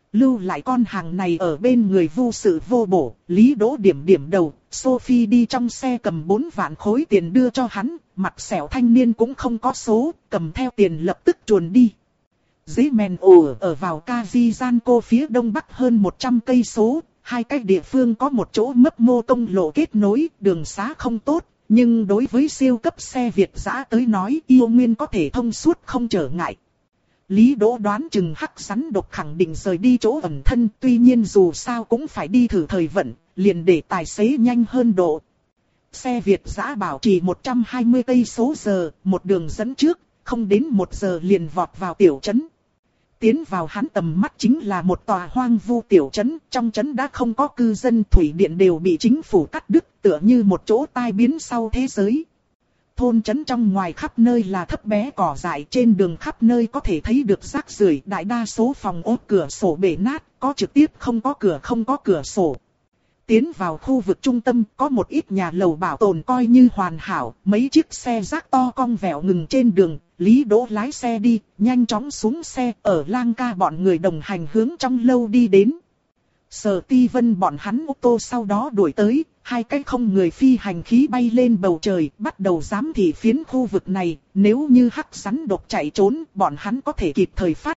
Lưu lại con hàng này ở bên người vô sự vô bổ, Lý Đỗ điểm điểm đầu, Sophie đi trong xe cầm bốn vạn khối tiền đưa cho hắn, mặt sẹo thanh niên cũng không có số, cầm theo tiền lập tức chuồn đi. Dế mèn ồ ở vào Kazizanko phía đông bắc hơn một trăm cây số, hai cái địa phương có một chỗ mấp mô công lộ kết nối, đường xá không tốt, nhưng đối với siêu cấp xe Việt dã tới nói yêu nguyên có thể thông suốt không trở ngại. Lý Đỗ đoán chừng hắc rắn độc khẳng định rời đi chỗ ẩn thân, tuy nhiên dù sao cũng phải đi thử thời vận, liền để tài xế nhanh hơn độ. Xe Việt dã bảo trì một trăm hai mươi cây số giờ, một đường dẫn trước, không đến một giờ liền vọt vào tiểu trấn. Tiến vào hắn tầm mắt chính là một tòa hoang vu tiểu trấn, trong trấn đã không có cư dân, thủy điện đều bị chính phủ cắt đứt, tựa như một chỗ tai biến sau thế giới. Thôn trấn trong ngoài khắp nơi là thấp bé cỏ dại, trên đường khắp nơi có thể thấy được rác rưởi, đại đa số phòng ốt cửa sổ bể nát, có trực tiếp không có cửa không có cửa sổ. Tiến vào khu vực trung tâm có một ít nhà lầu bảo tồn coi như hoàn hảo, mấy chiếc xe rác to cong vẹo ngừng trên đường, Lý Đỗ lái xe đi, nhanh chóng xuống xe, ở Lang Ca bọn người đồng hành hướng trong lâu đi đến. Sở Ti Vân bọn hắn ô tô sau đó đuổi tới, hai cái không người phi hành khí bay lên bầu trời, bắt đầu giám thị phiến khu vực này, nếu như hắc rắn độc chạy trốn, bọn hắn có thể kịp thời phát